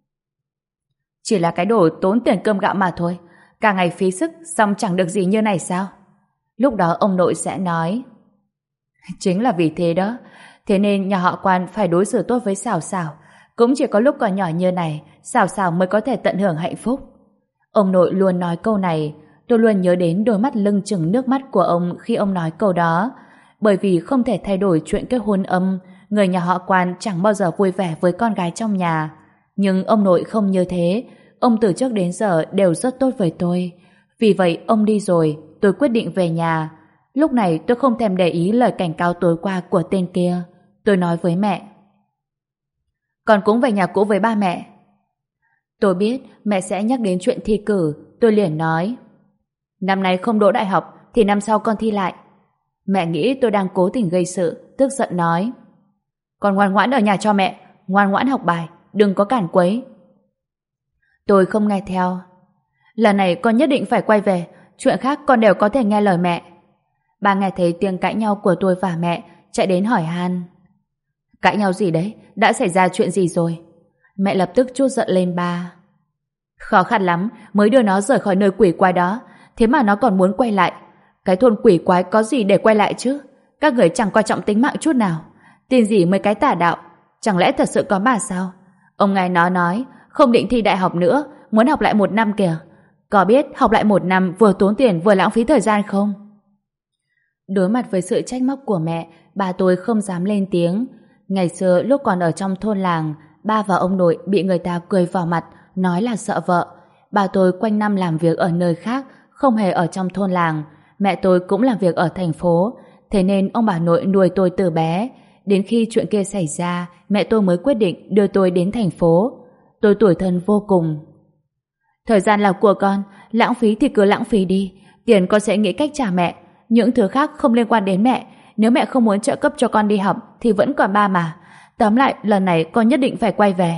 [SPEAKER 1] Chỉ là cái đồ tốn tiền cơm gạo mà thôi, cả ngày phí sức xong chẳng được gì như này sao? Lúc đó ông nội sẽ nói, chính là vì thế đó, thế nên nhà họ Quan phải đối xử tốt với Sảo Sảo. Cũng chỉ có lúc còn nhỏ như này, Sảo Sảo mới có thể tận hưởng hạnh phúc. Ông nội luôn nói câu này. Tôi luôn nhớ đến đôi mắt lưng chừng nước mắt của ông khi ông nói câu đó. Bởi vì không thể thay đổi chuyện kết hôn âm, người nhà họ Quan chẳng bao giờ vui vẻ với con gái trong nhà. Nhưng ông nội không như thế. Ông từ trước đến giờ đều rất tốt với tôi. Vì vậy ông đi rồi, tôi quyết định về nhà. Lúc này tôi không thèm để ý lời cảnh cáo tối qua của tên kia. Tôi nói với mẹ, con cũng về nhà cũ với ba mẹ. Tôi biết mẹ sẽ nhắc đến chuyện thi cử. Tôi liền nói, năm nay không đỗ đại học thì năm sau con thi lại. Mẹ nghĩ tôi đang cố tình gây sự, tức giận nói, con ngoan ngoãn ở nhà cho mẹ, ngoan ngoãn học bài, đừng có cản quấy. Tôi không nghe theo. Lần này con nhất định phải quay về, chuyện khác con đều có thể nghe lời mẹ. Ba nghe thấy tiếng cãi nhau của tôi và mẹ, chạy đến hỏi han. Cãi nhau gì đấy? Đã xảy ra chuyện gì rồi? Mẹ lập tức trút giận lên ba. Khó khăn lắm mới đưa nó rời khỏi nơi quỷ quái đó, thế mà nó còn muốn quay lại. Cái thôn quỷ quái có gì để quay lại chứ? Các người chẳng coi trọng tính mạng chút nào. Tin gì mấy cái tà đạo? Chẳng lẽ thật sự có bà sao? Ông ngài nó nói không định thi đại học nữa, muốn học lại một năm kìa. Có biết học lại một năm vừa tốn tiền vừa lãng phí thời gian không? Đối mặt với sự trách móc của mẹ, bà tôi không dám lên tiếng. Ngày xưa lúc còn ở trong thôn làng, ba và ông nội bị người ta cười vào mặt, nói là sợ vợ. Bà tôi quanh năm làm việc ở nơi khác, không hề ở trong thôn làng. Mẹ tôi cũng làm việc ở thành phố, thế nên ông bà nội nuôi tôi từ bé. Đến khi chuyện kia xảy ra, mẹ tôi mới quyết định đưa tôi đến thành phố. Tôi tủi thân vô cùng. Thời gian là của con, lãng phí thì cứ lãng phí đi. Tiền con sẽ nghĩ cách trả mẹ. Những thứ khác không liên quan đến mẹ. Nếu mẹ không muốn trợ cấp cho con đi học thì vẫn còn ba mà. Tóm lại, lần này con nhất định phải quay về.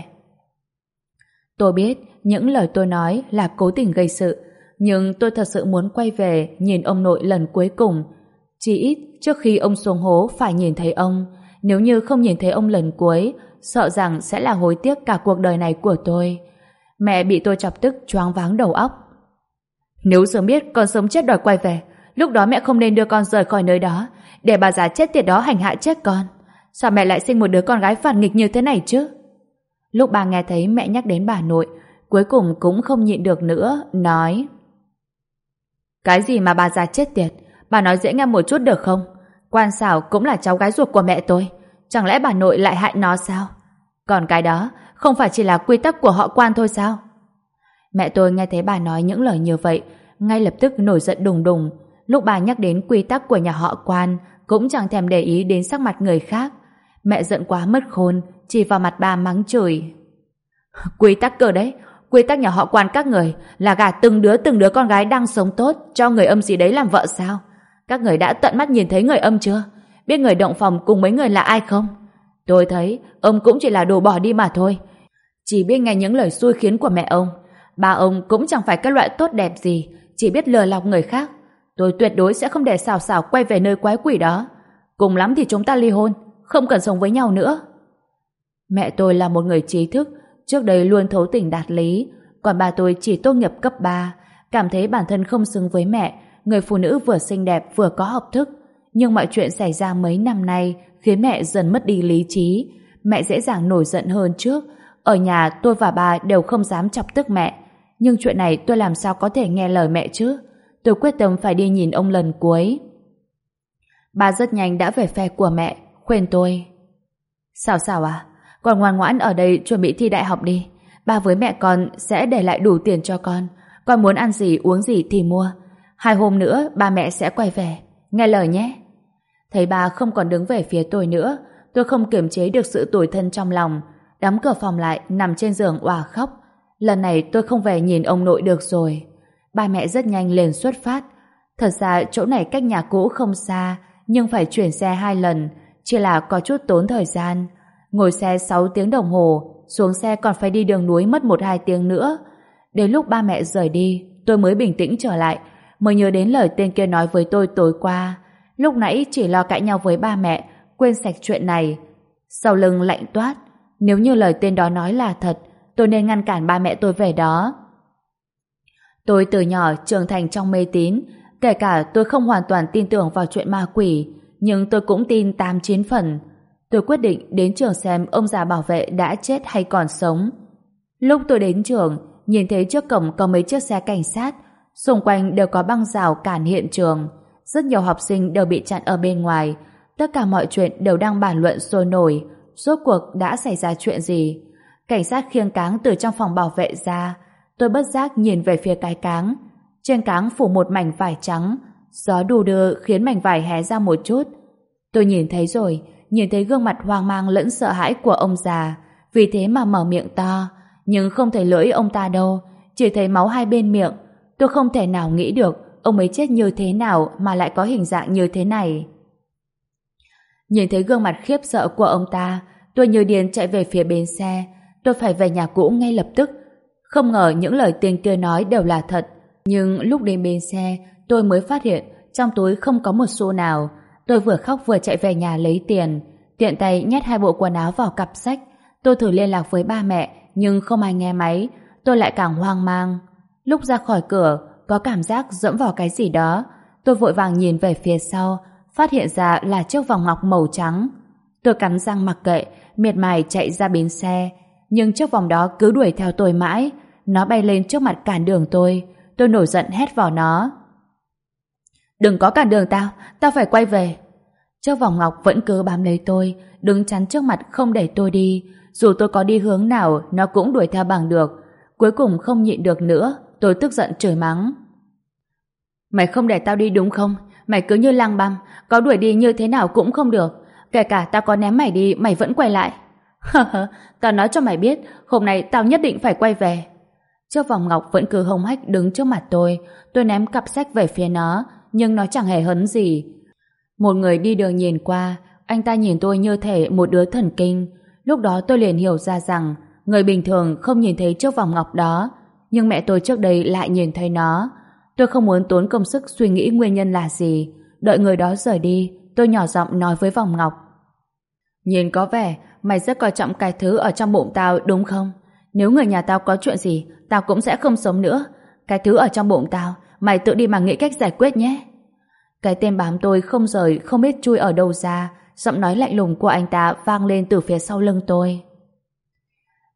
[SPEAKER 1] Tôi biết những lời tôi nói là cố tình gây sự, nhưng tôi thật sự muốn quay về nhìn ông nội lần cuối cùng. Chỉ ít trước khi ông xuống hố phải nhìn thấy ông. Nếu như không nhìn thấy ông lần cuối, sợ rằng sẽ là hối tiếc cả cuộc đời này của tôi. Mẹ bị tôi chọc tức choáng váng đầu óc. Nếu sớm biết con sớm chết đòi quay về, lúc đó mẹ không nên đưa con rời khỏi nơi đó, để bà già chết tiệt đó hành hạ chết con. Sao mẹ lại sinh một đứa con gái phản nghịch như thế này chứ? Lúc ba nghe thấy mẹ nhắc đến bà nội, cuối cùng cũng không nhịn được nữa, nói: Cái gì mà bà già chết tiệt, bà nói dễ nghe một chút được không? Quan Xảo cũng là cháu gái ruột của mẹ tôi, chẳng lẽ bà nội lại hại nó sao? Còn cái đó không phải chỉ là quy tắc của họ Quan thôi sao? Mẹ tôi nghe thấy bà nói những lời như vậy, ngay lập tức nổi giận đùng đùng. Lúc bà nhắc đến quy tắc của nhà họ Quan, cũng chẳng thèm để ý đến sắc mặt người khác. Mẹ giận quá mất khôn, chỉ vào mặt bà mắng chửi: Quy tắc cơ đấy, quy tắc nhà họ Quan các người là gả từng đứa từng đứa con gái đang sống tốt cho người âm gì đấy làm vợ sao? Các người đã tận mắt nhìn thấy người âm chưa? Biết người động phòng cùng mấy người là ai không? Tôi thấy ông cũng chỉ là đồ bỏ đi mà thôi, chỉ biết nghe những lời xui khiến của mẹ ông. Ba ông cũng chẳng phải cái loại tốt đẹp gì, chỉ biết lừa lọc người khác. Tôi tuyệt đối sẽ không để Xảo Xảo quay về nơi quái quỷ đó. Cùng lắm thì chúng ta ly hôn, không cần sống với nhau nữa. Mẹ tôi là một người trí thức, trước đây luôn thấu tình đạt lý, còn bà tôi chỉ tốt nghiệp cấp ba, cảm thấy bản thân không xứng với mẹ, người phụ nữ vừa xinh đẹp vừa có học thức. Nhưng mọi chuyện xảy ra mấy năm nay khiến mẹ dần mất đi lý trí. Mẹ dễ dàng nổi giận hơn trước. Ở nhà tôi và bà đều không dám chọc tức mẹ, nhưng chuyện này tôi làm sao có thể nghe lời mẹ chứ? Tôi quyết tâm phải đi nhìn ông lần cuối. Bà rất nhanh đã về phe của mẹ, khuyên tôi: Xảo Xảo à, con ngoan ngoãn ở đây chuẩn bị thi đại học đi. Ba với mẹ con sẽ để lại đủ tiền cho con. Con muốn ăn gì uống gì thì mua. Hai hôm nữa ba mẹ sẽ quay về. Nghe lời nhé. Thấy bà không còn đứng về phía tôi nữa, tôi không kiềm chế được sự tủi thân trong lòng, đóng cửa phòng lại, nằm trên giường òa khóc. Lần này tôi không về nhìn ông nội được rồi. Ba mẹ rất nhanh liền xuất phát. Thật ra chỗ này cách nhà cũ không xa, nhưng phải chuyển xe hai lần, chỉ là có chút tốn thời gian. Ngồi xe sáu tiếng đồng hồ, xuống xe còn phải đi đường núi mất một hai tiếng nữa. Đến lúc ba mẹ rời đi, tôi mới bình tĩnh trở lại, mới nhớ đến lời tên kia nói với tôi tối qua. Lúc nãy chỉ lo cãi nhau với ba mẹ, quên sạch chuyện này. Sau lưng lạnh toát, nếu như lời tên đó nói là thật, tôi nên ngăn cản ba mẹ tôi về đó. Tôi từ nhỏ trưởng thành trong mê tín, kể cả tôi không hoàn toàn tin tưởng vào chuyện ma quỷ, nhưng tôi cũng tin tám chín phần. Tôi quyết định đến trường xem ông già bảo vệ đã chết hay còn sống. Lúc tôi đến trường, nhìn thấy trước cổng có mấy chiếc xe cảnh sát, xung quanh đều có băng rào cản hiện trường. Rất nhiều học sinh đều bị chặn ở bên ngoài. Tất cả mọi chuyện đều đang bàn luận sôi nổi. Rốt cuộc đã xảy ra chuyện gì? Cảnh sát khiêng cáng từ trong phòng bảo vệ ra. Tôi bất giác nhìn về phía cái cáng. Trên cáng phủ một mảnh vải trắng. Gió đù đưa khiến mảnh vải hé ra một chút. Tôi nhìn thấy rồi, nhìn thấy gương mặt hoang mang lẫn sợ hãi của ông già. Vì thế mà mở miệng to, nhưng không thấy lưỡi ông ta đâu, chỉ thấy máu hai bên miệng. Tôi không thể nào nghĩ được ông ấy chết như thế nào mà lại có hình dạng như thế này. Nhìn thấy gương mặt khiếp sợ của ông ta, tôi như điên chạy về phía bến xe. Tôi phải về nhà cũ ngay lập tức. Không ngờ những lời tên kia nói đều là thật. Nhưng lúc đến bến xe, tôi mới phát hiện trong túi không có một xu nào. Tôi vừa khóc vừa chạy về nhà lấy tiền, tiện tay nhét hai bộ quần áo vào cặp sách. Tôi thử liên lạc với ba mẹ, nhưng không ai nghe máy. Tôi lại càng hoang mang. Lúc ra khỏi cửa, có cảm giác dẫm vào cái gì đó. Tôi vội vàng nhìn về phía sau, phát hiện ra là chiếc vòng ngọc màu trắng. Tôi cắn răng mặc kệ, miệt mài chạy ra bến xe. Nhưng chiếc vòng đó cứ đuổi theo tôi mãi. Nó bay lên trước mặt cản đường tôi. Tôi nổi giận hét vào nó: Đừng có cản đường tao, tao phải quay về. Chiếc vòng ngọc vẫn cứ bám lấy tôi, đứng chắn trước mặt không để tôi đi. Dù tôi có đi hướng nào, nó cũng đuổi theo bằng được. Cuối cùng không nhịn được nữa, tôi tức giận chửi mắng: Mày không để tao đi đúng không? Mày cứ như lăng băm, có đuổi đi như thế nào cũng không được. Kể cả tao có ném mày đi, mày vẫn quay lại. Hơ tao nói cho mày biết, hôm nay tao nhất định phải quay về. Chiếc vòng ngọc vẫn cứ hống hách đứng trước mặt tôi. Tôi ném cặp sách về phía nó, nhưng nó chẳng hề hấn gì. Một người đi đường nhìn qua, anh ta nhìn tôi như thể một đứa thần kinh. Lúc đó tôi liền hiểu ra rằng người bình thường không nhìn thấy chiếc vòng ngọc đó, nhưng mẹ tôi trước đây lại nhìn thấy nó. Tôi không muốn tốn công sức suy nghĩ nguyên nhân là gì. Đợi người đó rời đi, tôi nhỏ giọng nói với vòng ngọc: Nhìn có vẻ mày rất coi trọng cái thứ ở trong bụng tao đúng không? Nếu người nhà tao có chuyện gì, tao cũng sẽ không sống nữa. Cái thứ ở trong bụng tao, mày tự đi mà nghĩ cách giải quyết nhé. Cái tên bám tôi không rời, không biết chui ở đâu ra. Giọng nói lạnh lùng của anh ta vang lên từ phía sau lưng tôi.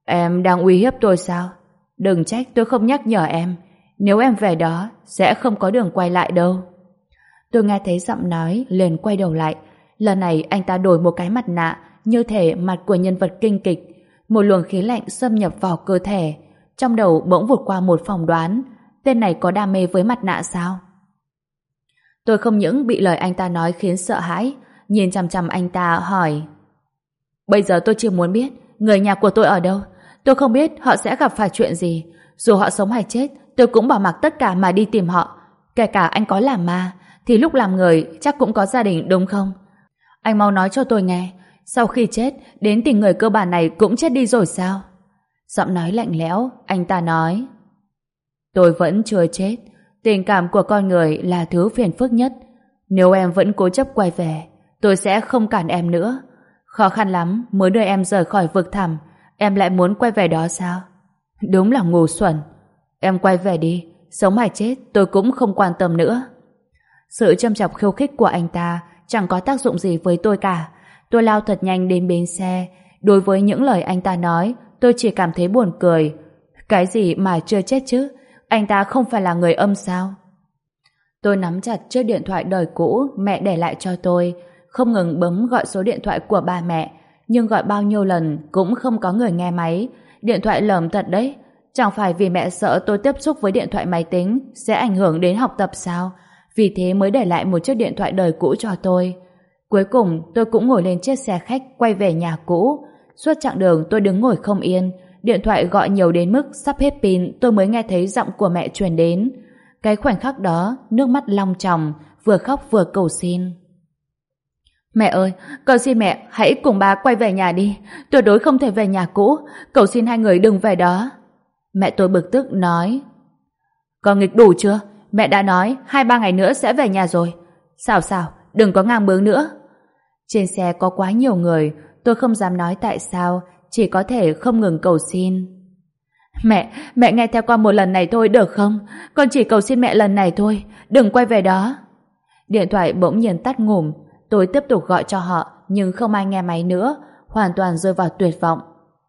[SPEAKER 1] Em đang uy hiếp tôi sao? Đừng trách tôi không nhắc nhở em. Nếu em về đó, sẽ không có đường quay lại đâu. Tôi nghe thấy giọng nói, liền quay đầu lại. Lần này anh ta đổi một cái mặt nạ, như thể mặt của nhân vật kinh kịch. Một luồng khí lạnh xâm nhập vào cơ thể. Trong đầu bỗng vụt qua một phỏng đoán. Tên này có đam mê với mặt nạ sao? Tôi không những bị lời anh ta nói khiến sợ hãi, nhìn chằm chằm anh ta hỏi: Bây giờ tôi chỉ muốn biết người nhà của tôi ở đâu. Tôi không biết họ sẽ gặp phải chuyện gì. Dù họ sống hay chết, tôi cũng bỏ mặc tất cả mà đi tìm họ. Kể cả anh có làm ma, thì lúc làm người chắc cũng có gia đình đúng không? Anh mau nói cho tôi nghe, sau khi chết, đến tình người cơ bản này cũng chết đi rồi sao? Giọng nói lạnh lẽo, anh ta nói: Tôi vẫn chưa chết. Tình cảm của con người là thứ phiền phức nhất. Nếu em vẫn cố chấp quay về, tôi sẽ không cản em nữa. Khó khăn lắm mới đưa em rời khỏi vực thẳm, em lại muốn quay về đó sao? Đúng là ngu xuẩn. Em quay về đi, sống hay chết tôi cũng không quan tâm nữa. Sự châm chọc khiêu khích của anh ta chẳng có tác dụng gì với tôi cả. Tôi lao thật nhanh đến bến xe. Đối với những lời anh ta nói, tôi chỉ cảm thấy buồn cười. Cái gì mà chưa chết chứ? Anh ta không phải là người âm sao? Tôi nắm chặt chiếc điện thoại đời cũ mẹ để lại cho tôi, không ngừng bấm gọi số điện thoại của ba mẹ, nhưng gọi bao nhiêu lần cũng không có người nghe máy. Điện thoại lởm thật đấy. Chẳng phải vì mẹ sợ tôi tiếp xúc với điện thoại máy tính sẽ ảnh hưởng đến học tập sao? Vì thế mới để lại một chiếc điện thoại đời cũ cho tôi. Cuối cùng tôi cũng ngồi lên chiếc xe khách quay về nhà cũ. Suốt chặng đường tôi đứng ngồi không yên. Điện thoại gọi nhiều đến mức sắp hết pin tôi mới nghe thấy giọng của mẹ truyền đến. Cái khoảnh khắc đó, nước mắt long tròng, vừa khóc vừa cầu xin. Mẹ ơi, cầu xin mẹ hãy cùng ba quay về nhà đi. Tuyệt đối không thể về nhà cũ. Cầu xin hai người đừng về đó. Mẹ tôi bực tức nói: Con nghịch đủ chưa? Mẹ đã nói hai ba ngày nữa sẽ về nhà rồi. Sao sao, đừng có ngang bướng nữa. Trên xe có quá nhiều người, tôi không dám nói tại sao, chỉ có thể không ngừng cầu xin. Mẹ, mẹ nghe theo con một lần này thôi được không? Con chỉ cầu xin mẹ lần này thôi, đừng quay về đó. Điện thoại bỗng nhiên tắt ngủm. Tôi tiếp tục gọi cho họ, nhưng không ai nghe máy nữa, hoàn toàn rơi vào tuyệt vọng.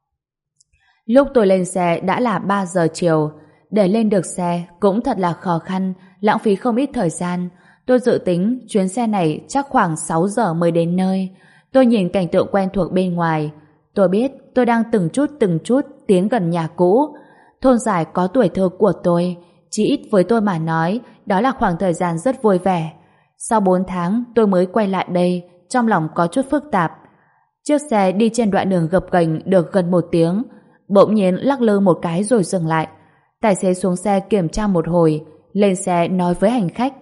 [SPEAKER 1] Lúc tôi lên xe đã là ba giờ chiều. Để lên được xe cũng thật là khó khăn, lãng phí không ít thời gian. Tôi dự tính chuyến xe này chắc khoảng sáu giờ mới đến nơi. Tôi nhìn cảnh tượng quen thuộc bên ngoài. Tôi biết tôi đang từng chút từng chút tiến gần nhà cũ. Thôn Giải có tuổi thơ của tôi. Chỉ ít với tôi mà nói, đó là khoảng thời gian rất vui vẻ. Sau bốn tháng tôi mới quay lại đây, trong lòng có chút phức tạp. Chiếc xe đi trên đoạn đường gập ghềnh được gần một tiếng, bỗng nhiên lắc lư một cái rồi dừng lại. Tài xế xuống xe kiểm tra một hồi, lên xe nói với hành khách: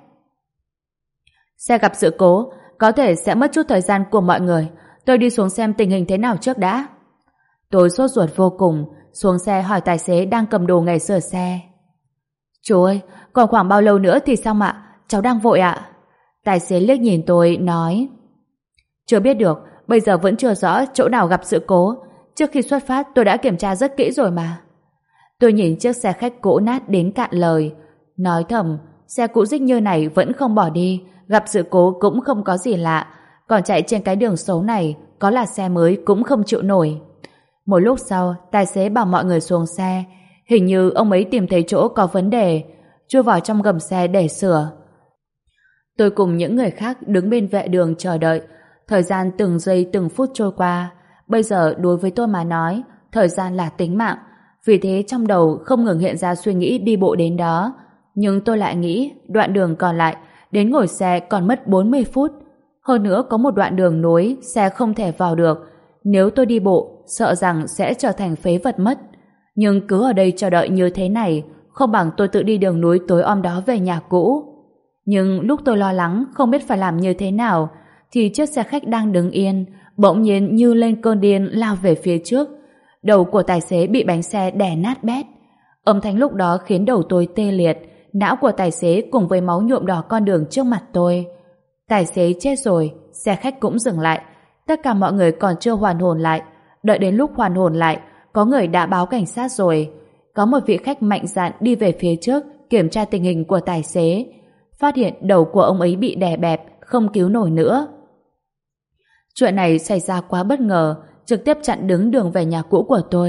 [SPEAKER 1] Xe gặp sự cố, có thể sẽ mất chút thời gian của mọi người. Tôi đi xuống xem tình hình thế nào trước đã. Tôi sốt ruột vô cùng, xuống xe hỏi tài xế đang cầm đồ nghề sửa xe: Chú ơi, còn khoảng bao lâu nữa thì xong ạ? Cháu đang vội ạ. Tài xế liếc nhìn tôi, nói: Chưa biết được, bây giờ vẫn chưa rõ chỗ nào gặp sự cố. Trước khi xuất phát tôi đã kiểm tra rất kỹ rồi mà. Tôi nhìn chiếc xe khách cũ nát đến cạn lời, nói thầm: xe cũ rích như này vẫn không bỏ đi, gặp sự cố cũng không có gì lạ, còn chạy trên cái đường xấu này, có là xe mới cũng không chịu nổi. Một lúc sau, tài xế bảo mọi người xuống xe. Hình như ông ấy tìm thấy chỗ có vấn đề, chui vào trong gầm xe để sửa. Tôi cùng những người khác đứng bên vệ đường chờ đợi. Thời gian từng giây từng phút trôi qua. Bây giờ đối với tôi mà nói, thời gian là tính mạng. Vì thế trong đầu không ngừng hiện ra suy nghĩ đi bộ đến đó. Nhưng tôi lại nghĩ đoạn đường còn lại đến ngồi xe còn mất bốn mươi phút. Hơn nữa có một đoạn đường nối xe không thể vào được. Nếu tôi đi bộ sợ rằng sẽ trở thành phế vật mất. Nhưng cứ ở đây chờ đợi như thế này, không bằng tôi tự đi đường núi tối om đó về nhà cũ. Nhưng lúc tôi lo lắng không biết phải làm như thế nào, thì chiếc xe khách đang đứng yên bỗng nhiên như lên cơn điên lao về phía trước. Đầu của tài xế bị bánh xe đè nát bét. Âm thanh lúc đó khiến đầu tôi tê liệt, não của tài xế cùng với máu nhuộm đỏ con đường trước mặt tôi. Tài xế chết rồi, xe khách cũng dừng lại. Tất cả mọi người còn chưa hoàn hồn lại. Đợi đến lúc hoàn hồn lại, có người đã báo cảnh sát rồi. Có một vị khách mạnh dạn đi về phía trước kiểm tra tình hình của tài xế, phát hiện đầu của ông ấy bị đè bẹp, không cứu nổi nữa. Chuyện này xảy ra quá bất ngờ, trực tiếp chặn đứng đường về nhà cũ của tôi.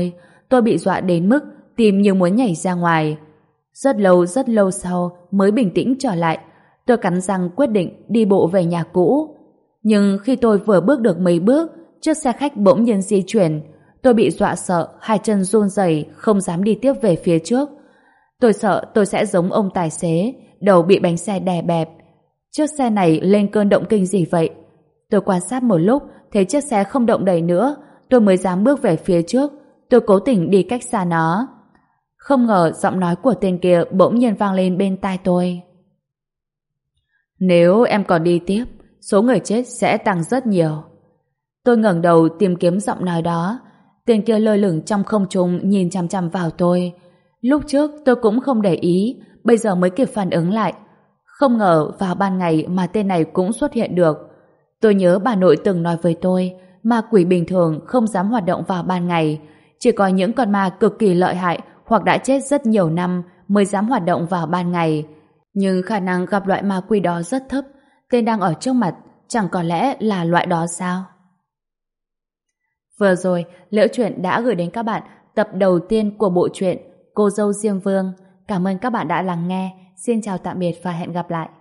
[SPEAKER 1] tôi bị dọa đến mức tim như muốn nhảy ra ngoài. Rất lâu rất lâu sau mới bình tĩnh trở lại. Tôi cắn răng quyết định đi bộ về nhà cũ. Nhưng khi tôi vừa bước được mấy bước, chiếc xe khách bỗng nhiên di chuyển. Tôi bị dọa sợ, hai chân run rẩy, không dám đi tiếp về phía trước. Tôi sợ tôi sẽ giống ông tài xế, đầu bị bánh xe đè bẹp. Chiếc xe này lên cơn động kinh gì vậy? Tôi quan sát một lúc, thấy chiếc xe không động đậy nữa, tôi mới dám bước về phía trước. Tôi cố tình đi cách xa nó. Không ngờ giọng nói của tên kia bỗng nhiên vang lên bên tai tôi. Nếu em còn đi tiếp, số người chết sẽ tăng rất nhiều. Tôi ngẩng đầu tìm kiếm giọng nói đó. Tên kia lơ lửng trong không trung nhìn chằm chằm vào tôi. Lúc trước tôi cũng không để ý, bây giờ mới kịp phản ứng lại. Không ngờ vào ban ngày mà tên này cũng xuất hiện được. Tôi nhớ bà nội từng nói với tôi, ma quỷ bình thường không dám hoạt động vào ban ngày, chỉ có những con ma cực kỳ lợi hại hoặc đã chết rất nhiều năm mới dám hoạt động vào ban ngày. Nhưng khả năng gặp loại ma quỷ đó rất thấp. Tên đang ở trước mặt chẳng có lẽ là loại đó sao? Vừa rồi, Liễu Chuyện đã gửi đến các bạn tập đầu tiên của bộ truyện Cô dâu Diêm Vương. Cảm ơn các bạn đã lắng nghe. Xin chào tạm biệt và hẹn gặp lại.